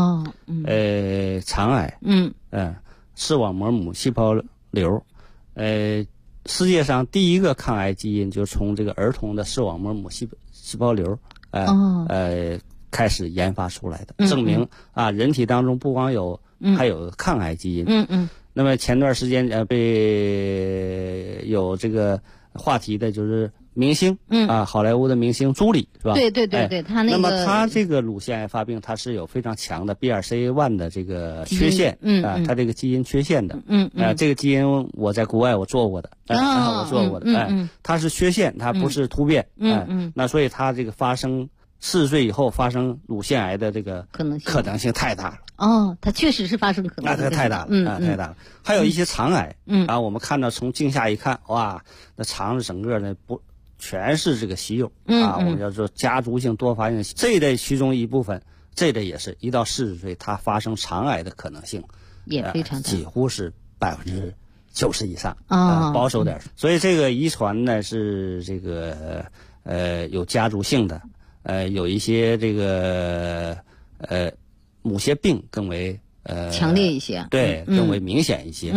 肠癌，视网膜母细胞瘤，世界上第一个抗癌基因就从这个儿童的视网膜母细胞瘤开始研发出来的，证明人体当中不光还有抗癌基因。那么前段时间被有这个话题的就是明星好莱坞的明星朱莉是吧？ 对，他那个。 那么他这个乳腺癌发病，他是有非常强的 BRCA1 的这个缺陷，他这个基因缺陷的，这个基因我在国外我做过的，我做过的，它是缺陷，它不是突变，那所以他这个40岁以后发生乳腺癌的这个可能性太大了。 它确实是发生可能性。 那太大了，太大了。还有一些肠癌，我们看到从镜下一看，哇，那肠子整个呢全是这个息肉我们叫做家族性多发性，这一类其中一部分，这类也是1到40岁，它发生肠癌的可能性也非常大， 几乎是90%以上保守点。所以这个遗传呢是这个有家族性的，有一些这个某些病更为强烈一些， 对，更为明显一些。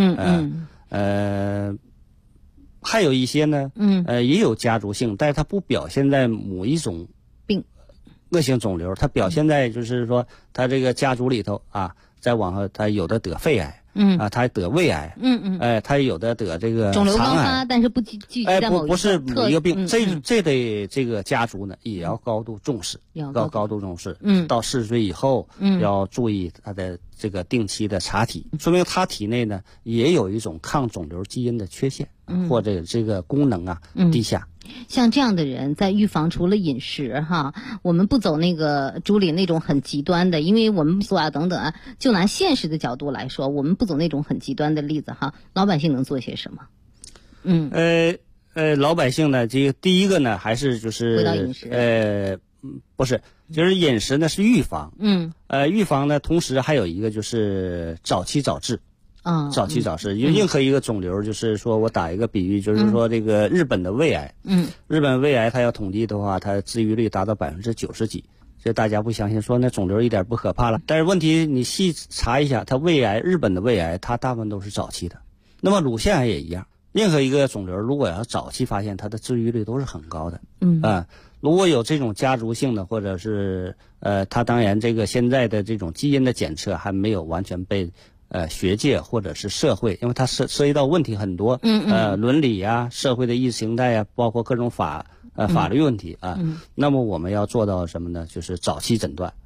还有一些呢，也有家族性，但是它不表现在某一种病恶性肿瘤，它表现在就是说，它这个家族里头再往后，它有的得肺癌，他得胃癌，他有的得这个肿瘤高发，但是不聚集在某不是某一个病，这类这个家族呢也要高度重视，高度重视。到40岁以后，要注意他的这个定期的查体，说明他体内呢也有一种抗肿瘤基因的缺陷，或者这个功能低下。 像这样的人在预防，除了饮食我们不走那个朱莉那种很极端的，因为我们等等就拿现实的角度来说，我们不走那种很极端的例子老百姓能做些什么？ 老百姓呢，这个第一个呢，还是就是回到饮食， 不是，就是饮食呢是预防，预防呢，同时还有一个就是早期早治。早期早治，任何一个肿瘤，就是说我打一个比喻，就是说这个日本的胃癌，日本胃癌它要统计的话，它治愈率达到90%几，所以大家不相信，说那肿瘤一点不可怕了。但是问题你细查一下，它日本的胃癌，它大部分都是早期的。那么乳腺癌也一样，任何一个肿瘤如果要早期发现，它的治愈率都是很高的。如果有这种家族性的，或者是它当然这个现在的这种基因的检测还没有完全被学界或者是社会，因为它涉及到问题很多，伦理社会的意识形态包括各种法律问题那么我们要做到什么呢？就是早期诊断，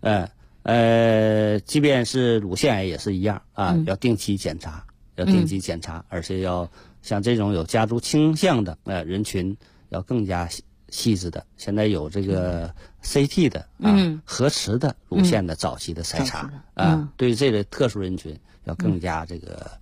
即便是乳腺癌也是一样要定期检查，而且要像这种有家族倾向的人群要更加细致的。现在有这个 CT 的核磁的乳腺的早期的筛查对于这类特殊人群要更加这个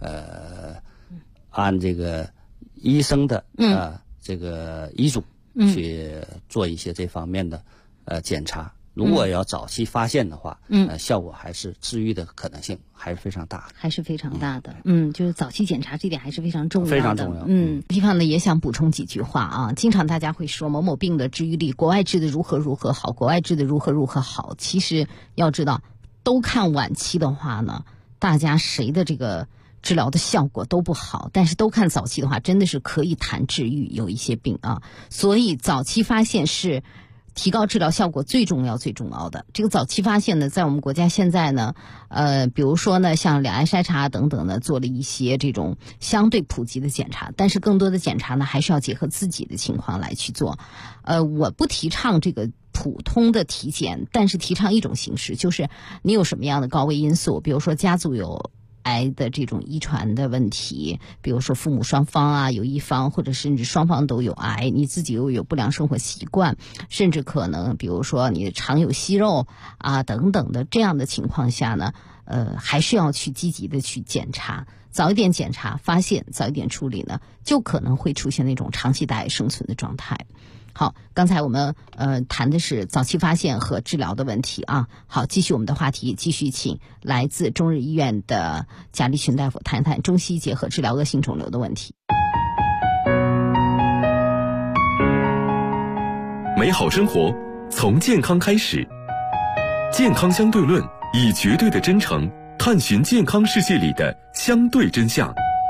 按这个医生的这个医嘱去做一些这方面的检查如果要早期发现的话，效果还是治愈的可能性还是非常大的， 还是非常大的。就是早期检查这点还是非常重要的， 非常重要。 地方呢也想补充几句话啊。经常大家会说某某病的治愈率，国外治的如何如何好，国外治的如何如何好。其实要知道，都看晚期的话呢，大家谁的这个治疗的效果都不好，但是都看早期的话，真的是可以谈治愈有一些病啊。所以早期发现是提高治疗效果最重要的。这个早期发现呢，在我们国家现在呢，比如说呢，像两岸筛查等等呢，做了一些这种相对普及的检查，但是更多的检查呢，还是要结合自己的情况来去做。我不提倡这个普通的体检，但是提倡一种形式，就是你有什么样的高危因素，比如说家族有癌的这种遗传的问题，比如说父母双方啊，有一方或者甚至双方都有癌，你自己又有不良生活习惯，甚至可能比如说你常有息肉啊等等的这样的情况下呢，还是要去积极的去检查，早一点检查发现，早一点处理呢，就可能会出现那种长期大癌生存的状态。好，刚才我们谈的是早期发现和治疗的问题啊。好，继续我们的话题，继续请来自中日医院的贾立群大夫谈谈中西结合治疗恶性肿瘤的问题。 美好生活从健康开始，健康相对论以绝对的真诚探寻健康世界里的相对真相。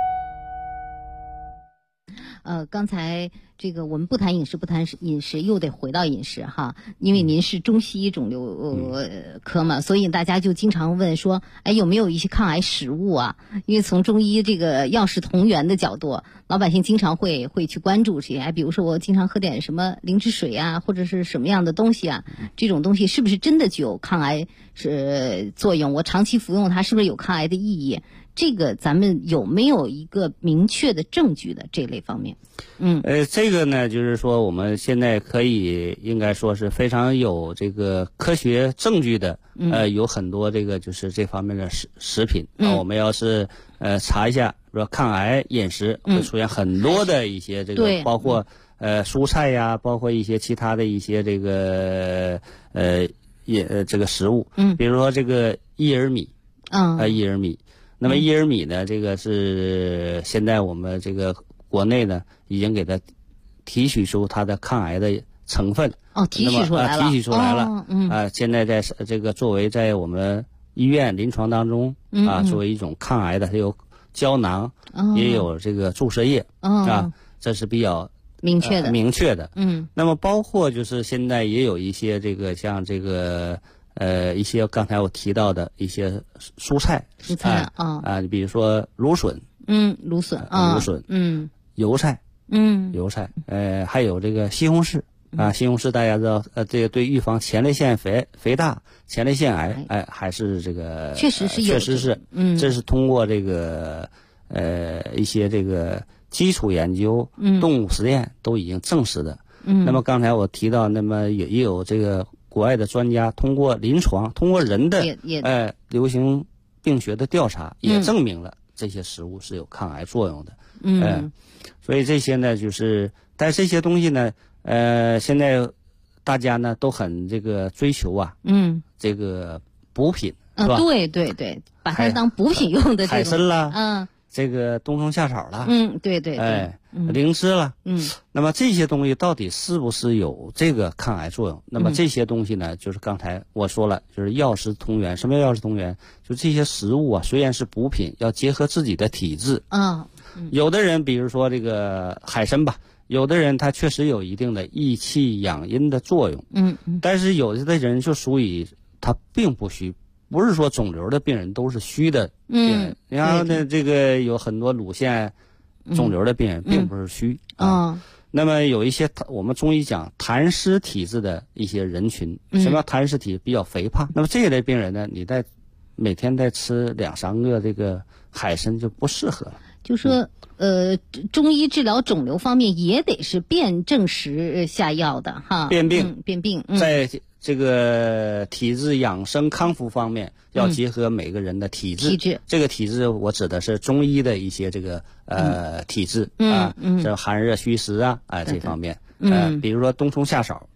刚才这个我们不谈饮食，不谈饮食，又得回到饮食哈，因为您是中西医肿瘤科嘛，所以大家就经常问说，有没有一些抗癌食物啊？因为从中医这个药食同源的角度，老百姓经常会去关注这些，比如说我经常喝点什么灵芝水啊，或者是什么样的东西啊，这种东西是不是真的具有抗癌作用？我长期服用它是不是有抗癌的意义？这个咱们有没有一个明确的证据的这类方面？ 这个呢，就是说我们现在可以应该说是非常有这个科学证据的，有很多这个就是这方面的食品我们要是查一下，说抗癌饮食会出现很多的一些这个，包括蔬菜呀，包括一些其他的一些这个这个食物，比如说这个薏仁米，薏仁米。那么薏仁米呢，这个是现在我们这个国内呢已经给它提取出它的抗癌的成分。 提取出来了。 提取出来了。现在在这个作为在我们医院临床当中作为一种抗癌的，它有胶囊，也有这个注射液这是比较明确的。那么包括就是现在也有一些这个像这个。一些刚才我提到的一些蔬菜你比如说芦笋， 芦笋， 油菜，油菜，还有这个西红柿西红柿大家知道，这个对预防前列腺肥大、前列腺癌，还是这个确实是有， 这是通过这个一些这个基础研究、动物实验都已经证实的。那么刚才我提到，那么也有这个。国外的专家通过临床，通过人的流行病学的调查，也证明了这些食物是有抗癌作用的。所以这些呢，就是，但是这些东西呢，现在大家呢都很这个追求这个补品，是吧？ 对，把它当补品用的这种海参啦，这个冬虫夏草啦， 对， 灵芝了，那么这些东西到底是不是有这个抗癌作用？那么这些东西呢，就是刚才我说了，就是药食同源。什么叫药食同源？就这些食物虽然是补品，要结合自己的体质。有的人比如说这个海参吧，有的人他确实有一定的益气养阴的作用。但是有的人就属于他并不虚。不是说肿瘤的病人都是虚的病人，然后呢，这个有很多乳腺肿瘤的病人并不是虚那么有一些我们中医讲痰湿体质的一些人群，什么叫痰湿体？比较肥胖。那么这一类病人呢，你每天再吃2-3个这个海参就不适合了。 就说中医治疗肿瘤方面也得是辨证实下药的哈，辨病， 在这个体质养生康复方面，要结合每个人的体质。这个体质我指的是中医的一些这个体质这寒热虚实这方面。比如说冬虫夏草，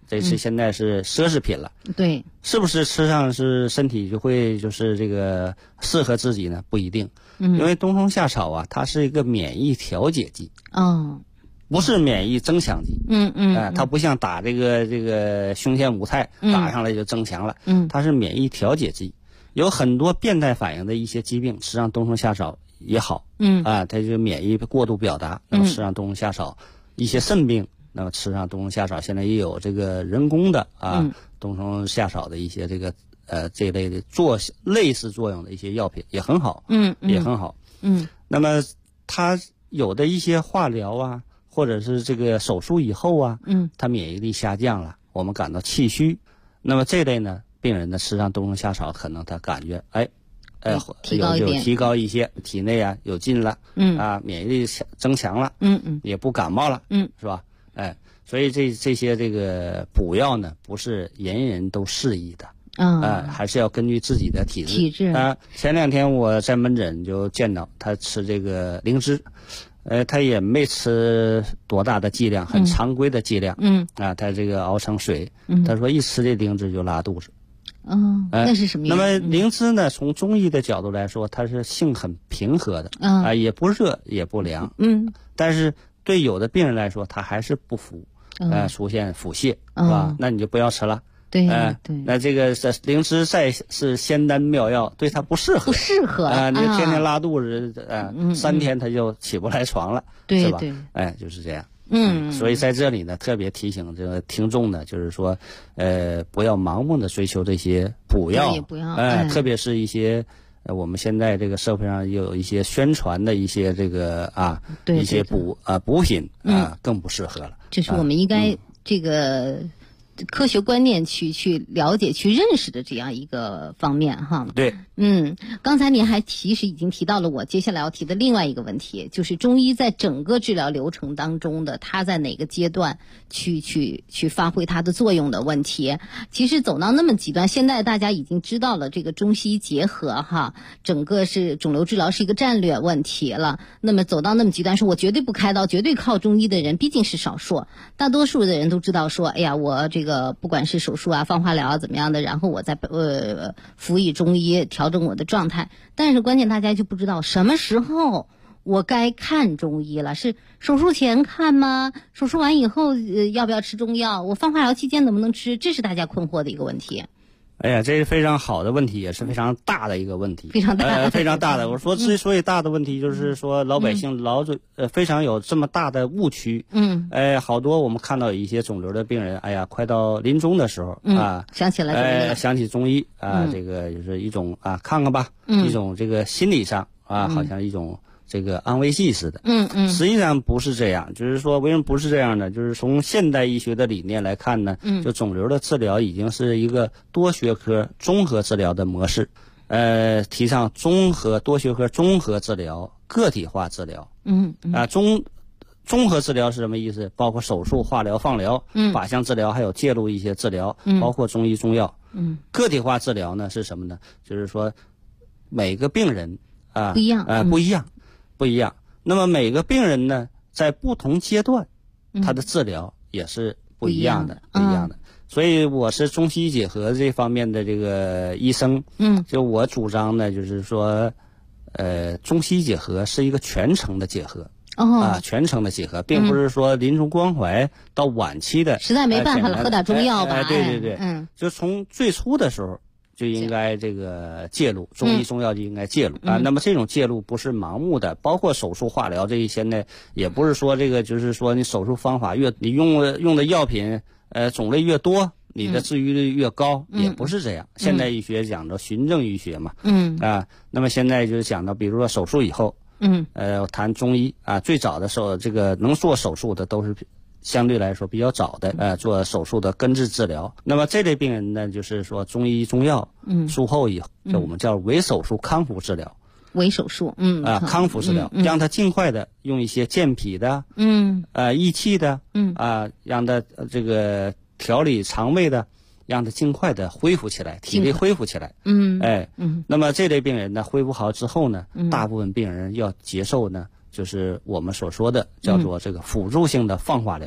这是现在是奢侈品了。 对， 是不是吃上是身体就会就是这个适合自己呢？不一定。因为冬虫夏草啊，它是一个免疫调节剂。不是免疫增强剂。它不像打这个胸腺五肽，打上来就增强了。它是免疫调节剂。有很多变态反应的一些疾病，吃上冬虫夏草也好。它就免疫过度表达，那么吃上冬虫夏草，一些肾病，那么吃上冬虫夏草，现在也有这个人工的冬虫夏草的一些这个这类的类似作用的一些药品也很好。也很好。那么它有的一些化疗啊，或者是这个手术以后啊，他免疫力下降了，我们感到气虚，那么这类呢，病人呢吃上冬虫夏草，可能他感觉提高一些，体内啊有劲了，免疫力增强了，也不感冒了，是吧？所以这些这个补药呢，不是人人都适宜的。还是要根据自己的体质。前2天我在门诊就见到他吃这个灵芝，他也没吃多大的剂量，很常规的剂量。他这个熬成水，他说一吃这灵芝就拉肚子。 那是什么意思？ 那么灵芝呢，从中医的角度来说，它是性很平和的，也不热也不凉。但是对有的病人来说，他还是不服，出现腹泻，是吧？那你就不要吃了。 对， 那这个灵芝再是仙丹妙药，对他不适合你天天拉肚子，3天他就起不来床了，是吧？就是这样。所以在这里呢，特别提醒这个听众呢，就是说，不要盲目的追求这些补药，特别是一些我们现在这个社会上有一些宣传的一些这个一些补品更不适合了。 就是我们应该这个科学观念去了解、去认识的这样一个方面哈。 对， 刚才您还其实已经提到了我接下来要提的另外一个问题，就是中医在整个治疗流程当中的它在哪个阶段去发挥它的作用的问题。其实走到那么极端，现在大家已经知道了这个中西医结合哈，整个是肿瘤治疗是一个战略问题了。那么走到那么极端，说我绝对不开刀，绝对靠中医的人毕竟是少数，大多数的人都知道说，哎呀，我这个不管是手术啊、放化疗啊怎么样的，然后我再辅以中医调整我的状态。但是关键大家就不知道什么时候我该看中医了，是手术前看吗？手术完以后要不要吃中药？我放化疗期间能不能吃？这是大家困惑的一个问题。 哎呀，这是非常好的问题，也是非常大的一个问题， 非常大， 非常大的。我说之所以大的问题，就是说老百姓非常有这么大的误区。好多我们看到有一些肿瘤的病人，哎呀，快到临终的时候想起来想起中医这个就是一种看看吧，一种这个心理上好像一种这个安慰剂似的。实际上不是这样，就是说为什么不是这样呢？就是从现代医学的理念来看呢，就肿瘤的治疗已经是一个多学科综合治疗的模式，提倡多学科综合治疗、个体化治疗。综合治疗是什么意思？包括手术、化疗、放疗、靶向治疗，还有介入一些治疗，包括中医、中药。个体化治疗呢是什么呢？就是说每个病人不一样。那么每个病人呢，在不同阶段，他的治疗也是不一样的。所以我是中西医结合这方面的这个医生。就我主张呢，就是说，中西医结合是一个全程的结合。全程的结合，并不是说临终关怀到晚期的实在没办法了，喝点中药吧。 对，就从最初的时候就应该这个介入，中医中药就应该介入那么这种介入不是盲目的，包括手术、化疗这一些呢，也不是说这个就是说你手术方法你用的药品种类越多，你的治愈率越高，也不是这样。现代医学讲的循证医学嘛。那么现在就是讲到，比如说手术以后。谈中医最早的时候，这个能做手术的都是相对来说比较早的做手术的根治治疗。那么这类病人呢，就是说中医中药术后以后，我们叫伪手术康复治疗。 伪手术康复治疗，让他尽快的用一些健脾的益气的让他这个调理肠胃的，让他尽快的恢复起来，体力恢复起来。那么这类病人呢，恢复好之后呢，大部分病人要接受呢，就是我们所说的叫做这个辅助性的放化疗，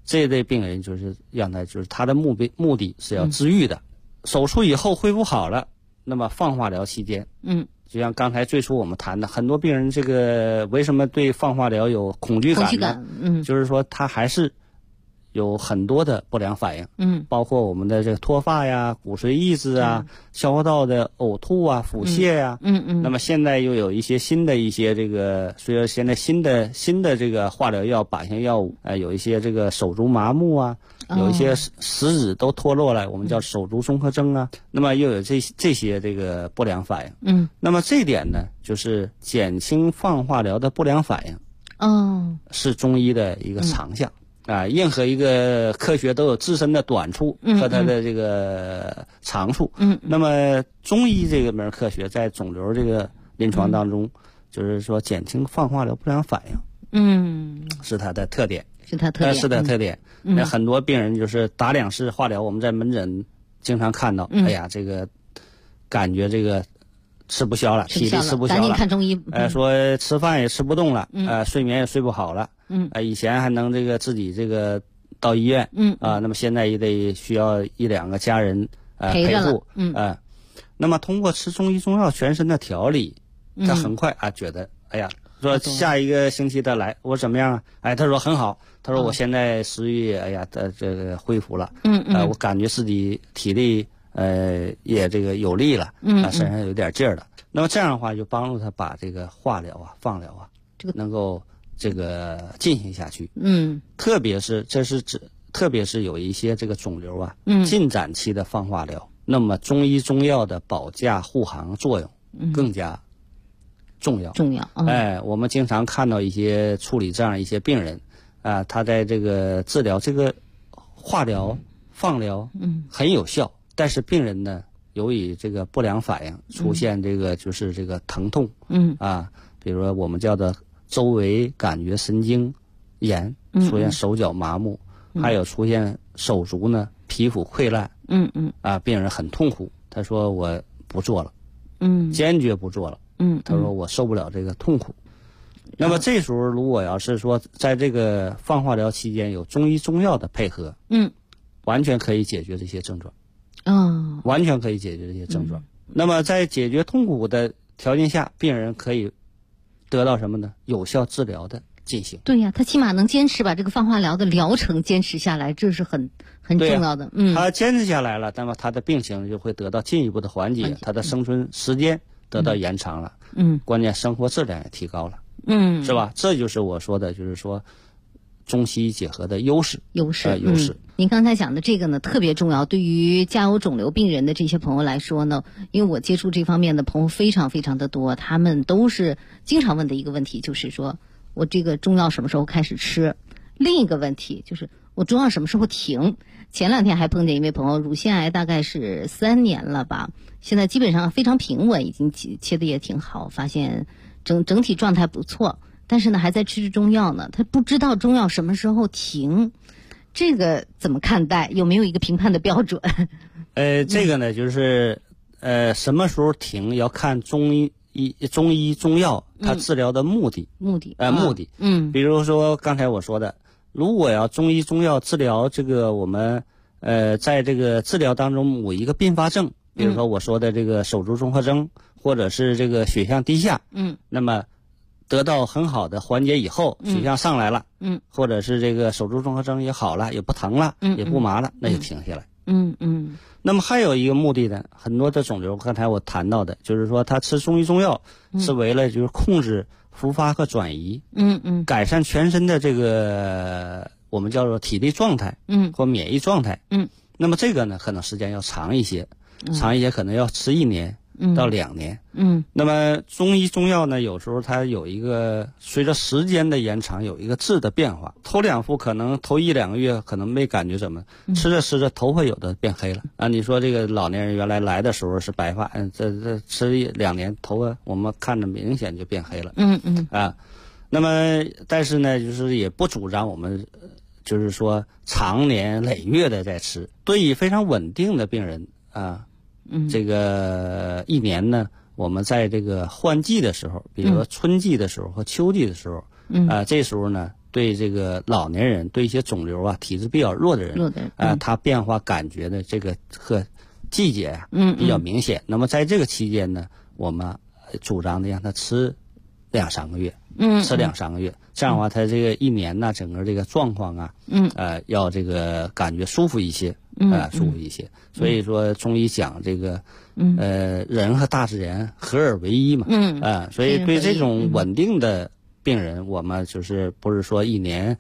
这一类病人就是让他就是他的目的是要治愈的。手术以后恢复好了，那么放化疗期间，就像刚才最初我们谈的，很多病人这个为什么对放化疗有恐惧感呢？就是说他还是有很多的不良反应，包括我们的这个脱发呀、骨髓抑制啊、消化道的呕吐啊、腹泻呀，那么现在又有一些新的一些这个，随着现在新的这个化疗药、靶性药物，有一些这个手足麻木啊，有一些食指都脱落了，我们叫手足综合征啊，那么又有这些这个不良反应，那么这一点呢，就是减轻放化疗的不良反应，是中医的一个长项。任何一个科学都有自身的短处和它的这个长处。那么中医这个门科学在肿瘤这个临床当中，就是说减轻放化疗不良反应，是它的特点，是它特点。那很多病人就是打2次化疗，我们在门诊经常看到，哎呀，这个感觉这个吃不消了，体力吃不消了，赶紧看中医。 说吃饭也吃不动了，睡眠也睡不好了。以前还能这个自己这个到医院，那么现在也得需要1-2个家人陪护，那么通过吃中医中药全身的调理，他很快觉得，哎呀，说下一个星期他来，我怎么样啊？他说很好，他说我现在食欲，哎呀，这个恢复了，我感觉自己体力也这个有力了，身上有点劲儿了。那么这样的话就帮助他把这个化疗啊、放疗啊，这个能够这个进行下去。特别是有一些这个肿瘤啊，进展期的放化疗，那么中医中药的保驾护航作用更加重要。我们经常看到一些处理这样一些病人他在这个治疗这个化疗、放疗很有效，但是病人呢，由于这个不良反应出现这个就是这个疼痛，比如说我们叫做周围感觉神经炎，出现手脚麻木，还有出现手足呢皮肤溃烂，病人很痛苦，他说我不做了，坚决不做了，他说我受不了这个痛苦。那么这时候如果要是说在这个放化疗期间有中医中药的配合，完全可以解决这些症状，完全可以解决这些症状。那么在解决痛苦的条件下，病人可以得到什么呢？有效治疗的进行。 对呀，他起码能坚持把这个放化疗的疗程坚持下来，这是很重要的。 他坚持下来了，那么他的病情就会得到进一步的缓解，他的生存时间得到延长了，关键生活质量也提高了，是吧？这就是我说的，就是说中西医结合的优势。 您刚才讲的这个呢，特别重要。对于家有肿瘤病人的这些朋友来说呢，因为我接触这方面的朋友非常非常的多，他们都是经常问的一个问题，就是说我这个中药什么时候开始吃？另一个问题就是我中药什么时候停？前2天还碰见一位朋友，乳腺癌大概是3年了吧，现在基本上非常平稳，已经切的也挺好，发现整体状态不错，但是呢还在吃中药呢，他不知道中药什么时候停。这个怎么看待？有没有一个评判的标准？ 这个呢，就是什么时候停要看中医中药它治疗的目的。比如说刚才我说的，如果要中医中药治疗这个我们在这个治疗当中某一个并发症，比如说我说的这个手足综合征，或者是这个血象低下，那么得到很好的缓解以后，血象上来了，或者是这个手足综合征也好了，也不疼了，也不麻了，那就停下来。那么还有一个目的呢，很多的肿瘤，刚才我谈到的，就是说他吃中医中药是为了就是控制复发和转移，改善全身的这个我们叫做体力状态，或免疫状态，那么这个呢可能时间要长一些，可能要吃1年到2年。那么中医中药呢，有时候它有一个随着时间的延长有一个质的变化，头2副可能头1-2个月可能没感觉什么，吃着吃着头发有的变黑了啊！你说这个老年人原来来的时候是白发，这吃2年头发我们看着明显就变黑了。那么但是呢，就是也不主张我们就是说长年累月的在吃。对于非常稳定的病人这个1年呢，我们在这个换季的时候，比如说春季的时候和秋季的时候，这时候呢对这个老年人，对一些肿瘤啊、体质比较弱的人，他变化感觉的这个和季节啊，比较明显。那么在这个期间呢，我们主张的让他吃2-3个月，吃2-3个月，这样的话，他这个一年呢，整个这个状况啊，要这个感觉舒服一些，舒服一些。所以说，中医讲这个，人和大自然合而为一嘛，所以对这种稳定的病人，我们就是不是说一年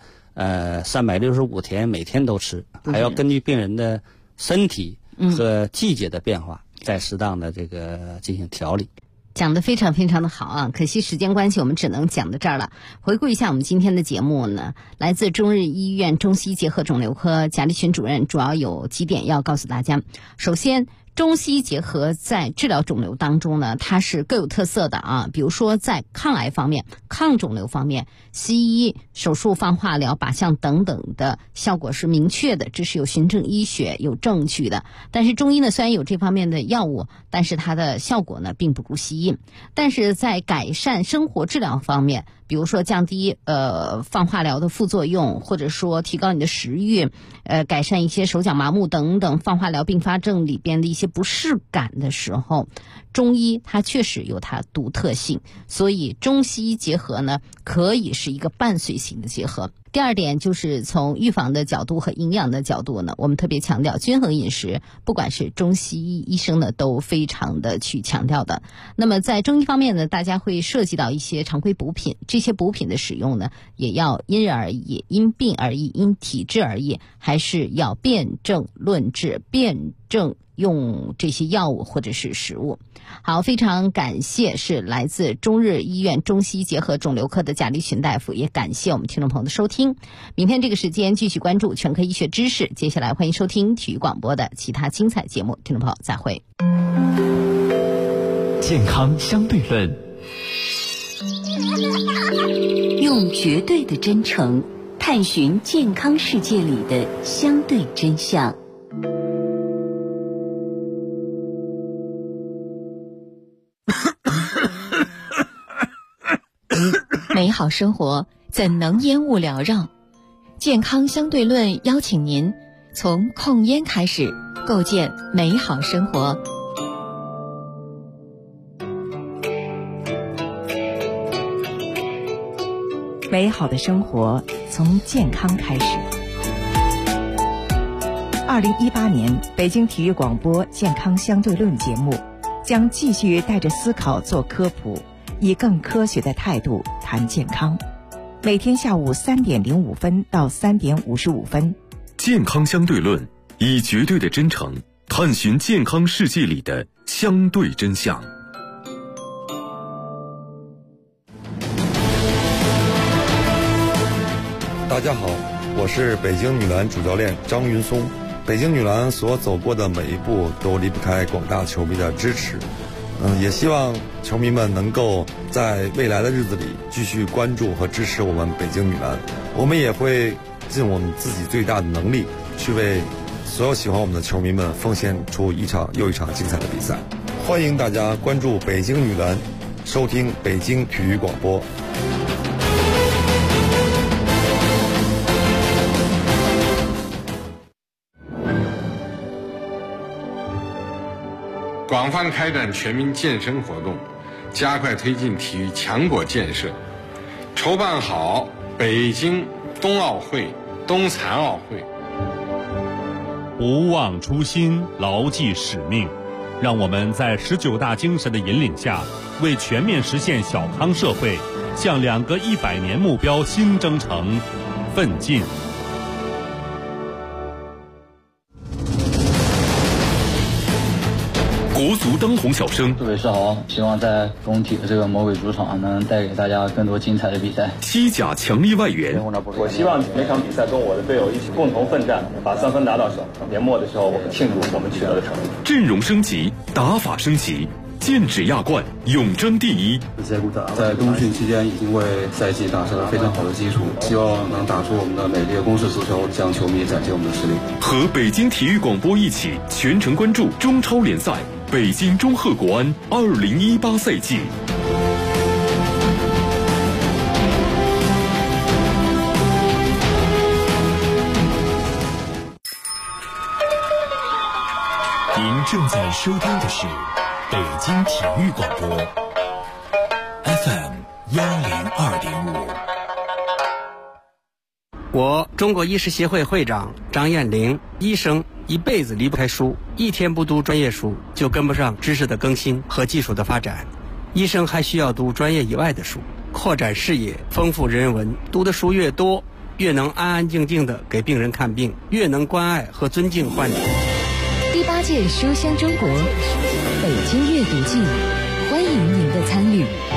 ，365天每天都吃，还要根据病人的身体和季节的变化，再适当的这个进行调理。 讲得非常非常的好啊！可惜时间关系，我们只能讲到这儿了。回顾一下我们今天的节目呢，来自中日医院中西结合肿瘤科贾立群主任主要有几点要告诉大家。首先，中西结合在治疗肿瘤当中呢，它是各有特色的啊。比如说在抗癌方面、抗肿瘤方面，西医手术、放化疗、靶向等等的效果是明确的，这是有循证医学有证据的。但是中医呢，虽然有这方面的药物，但是它的效果呢并不如西医。但是在改善生活质量方面，比如说降低放化疗的副作用，或者说提高你的食欲，改善一些手脚麻木等等放化疗并发症里边的一些不适感的时候，中医它确实有它独特性，所以中西医结合呢，可以是一个伴随性的结合。第二点就是从预防的角度和营养的角度呢，我们特别强调均衡饮食，不管是中西医医生呢都非常的去强调的。那么在中医方面呢，大家会涉及到一些常规补品，这些补品的使用呢，也要因人而异，因病而异，因体质而异，还是要辨证论治，辨证用这些药物或者是食物。好，非常感谢是来自中日医院中西结合肿瘤科的贾立群大夫，也感谢我们听众朋友的收听。明天这个时间继续关注全科医学知识，接下来欢迎收听体育广播的其他精彩节目，听众朋友再会。 健康相对论， 用绝对的真诚探寻健康世界里的相对真相。 美好生活怎能烟雾缭绕？健康相对论邀请您从控烟开始，构建美好生活。 美好的生活从健康开始。2018年北京体育广播健康相对论节目将继续带着思考做科普，以更科学的态度谈健康。每天下午3点05分到3点55分。 健康相对论，以绝对的真诚探寻健康世界里的相对真相。 大家好，我是北京女篮主教练张云松。北京女篮所走过的每一步都离不开广大球迷的支持。也希望球迷们能够在未来的日子里继续关注和支持我们北京女篮。我们也会尽我们自己最大的能力，去为所有喜欢我们的球迷们奉献出一场又一场精彩的比赛。欢迎大家关注北京女篮，收听北京体育广播。 广泛开展全民健身活动，加快推进体育强国建设，筹办好北京冬奥会、冬残奥会。 不忘初心，牢记使命，让我们在19大精神的引领下，为全面实现小康社会，向2个100年目标新征程奋进。 国足当红小生， 各位是好，希望在工体的这个魔鬼主场能带给大家更多精彩的比赛。 西甲强力外援， 我希望每场比赛跟我的队友一起共同奋战，把3分拿到手。年末的时候，我们庆祝我们取得的成绩。 阵容升级，打法升级，剑指亚冠，永争第一。 在冬训期间已经为赛季打下了非常好的基础，希望能打出我们的美丽的攻势足球，向球迷展现我们的实力。 和北京体育广播一起全程关注中超联赛。北京中赫国安2018赛季。 正在收听的是北京体育广播 FM102.5。 我中国医师协会会长张彦玲，医生一辈子离不开书，一天不读专业书就跟不上知识的更新和技术的发展。医生还需要读专业以外的书，扩展视野，丰富人文。读的书越多，越能安安静静地给病人看病，越能关爱和尊敬患者。 第8届书香中国北京阅读季，欢迎您的参与。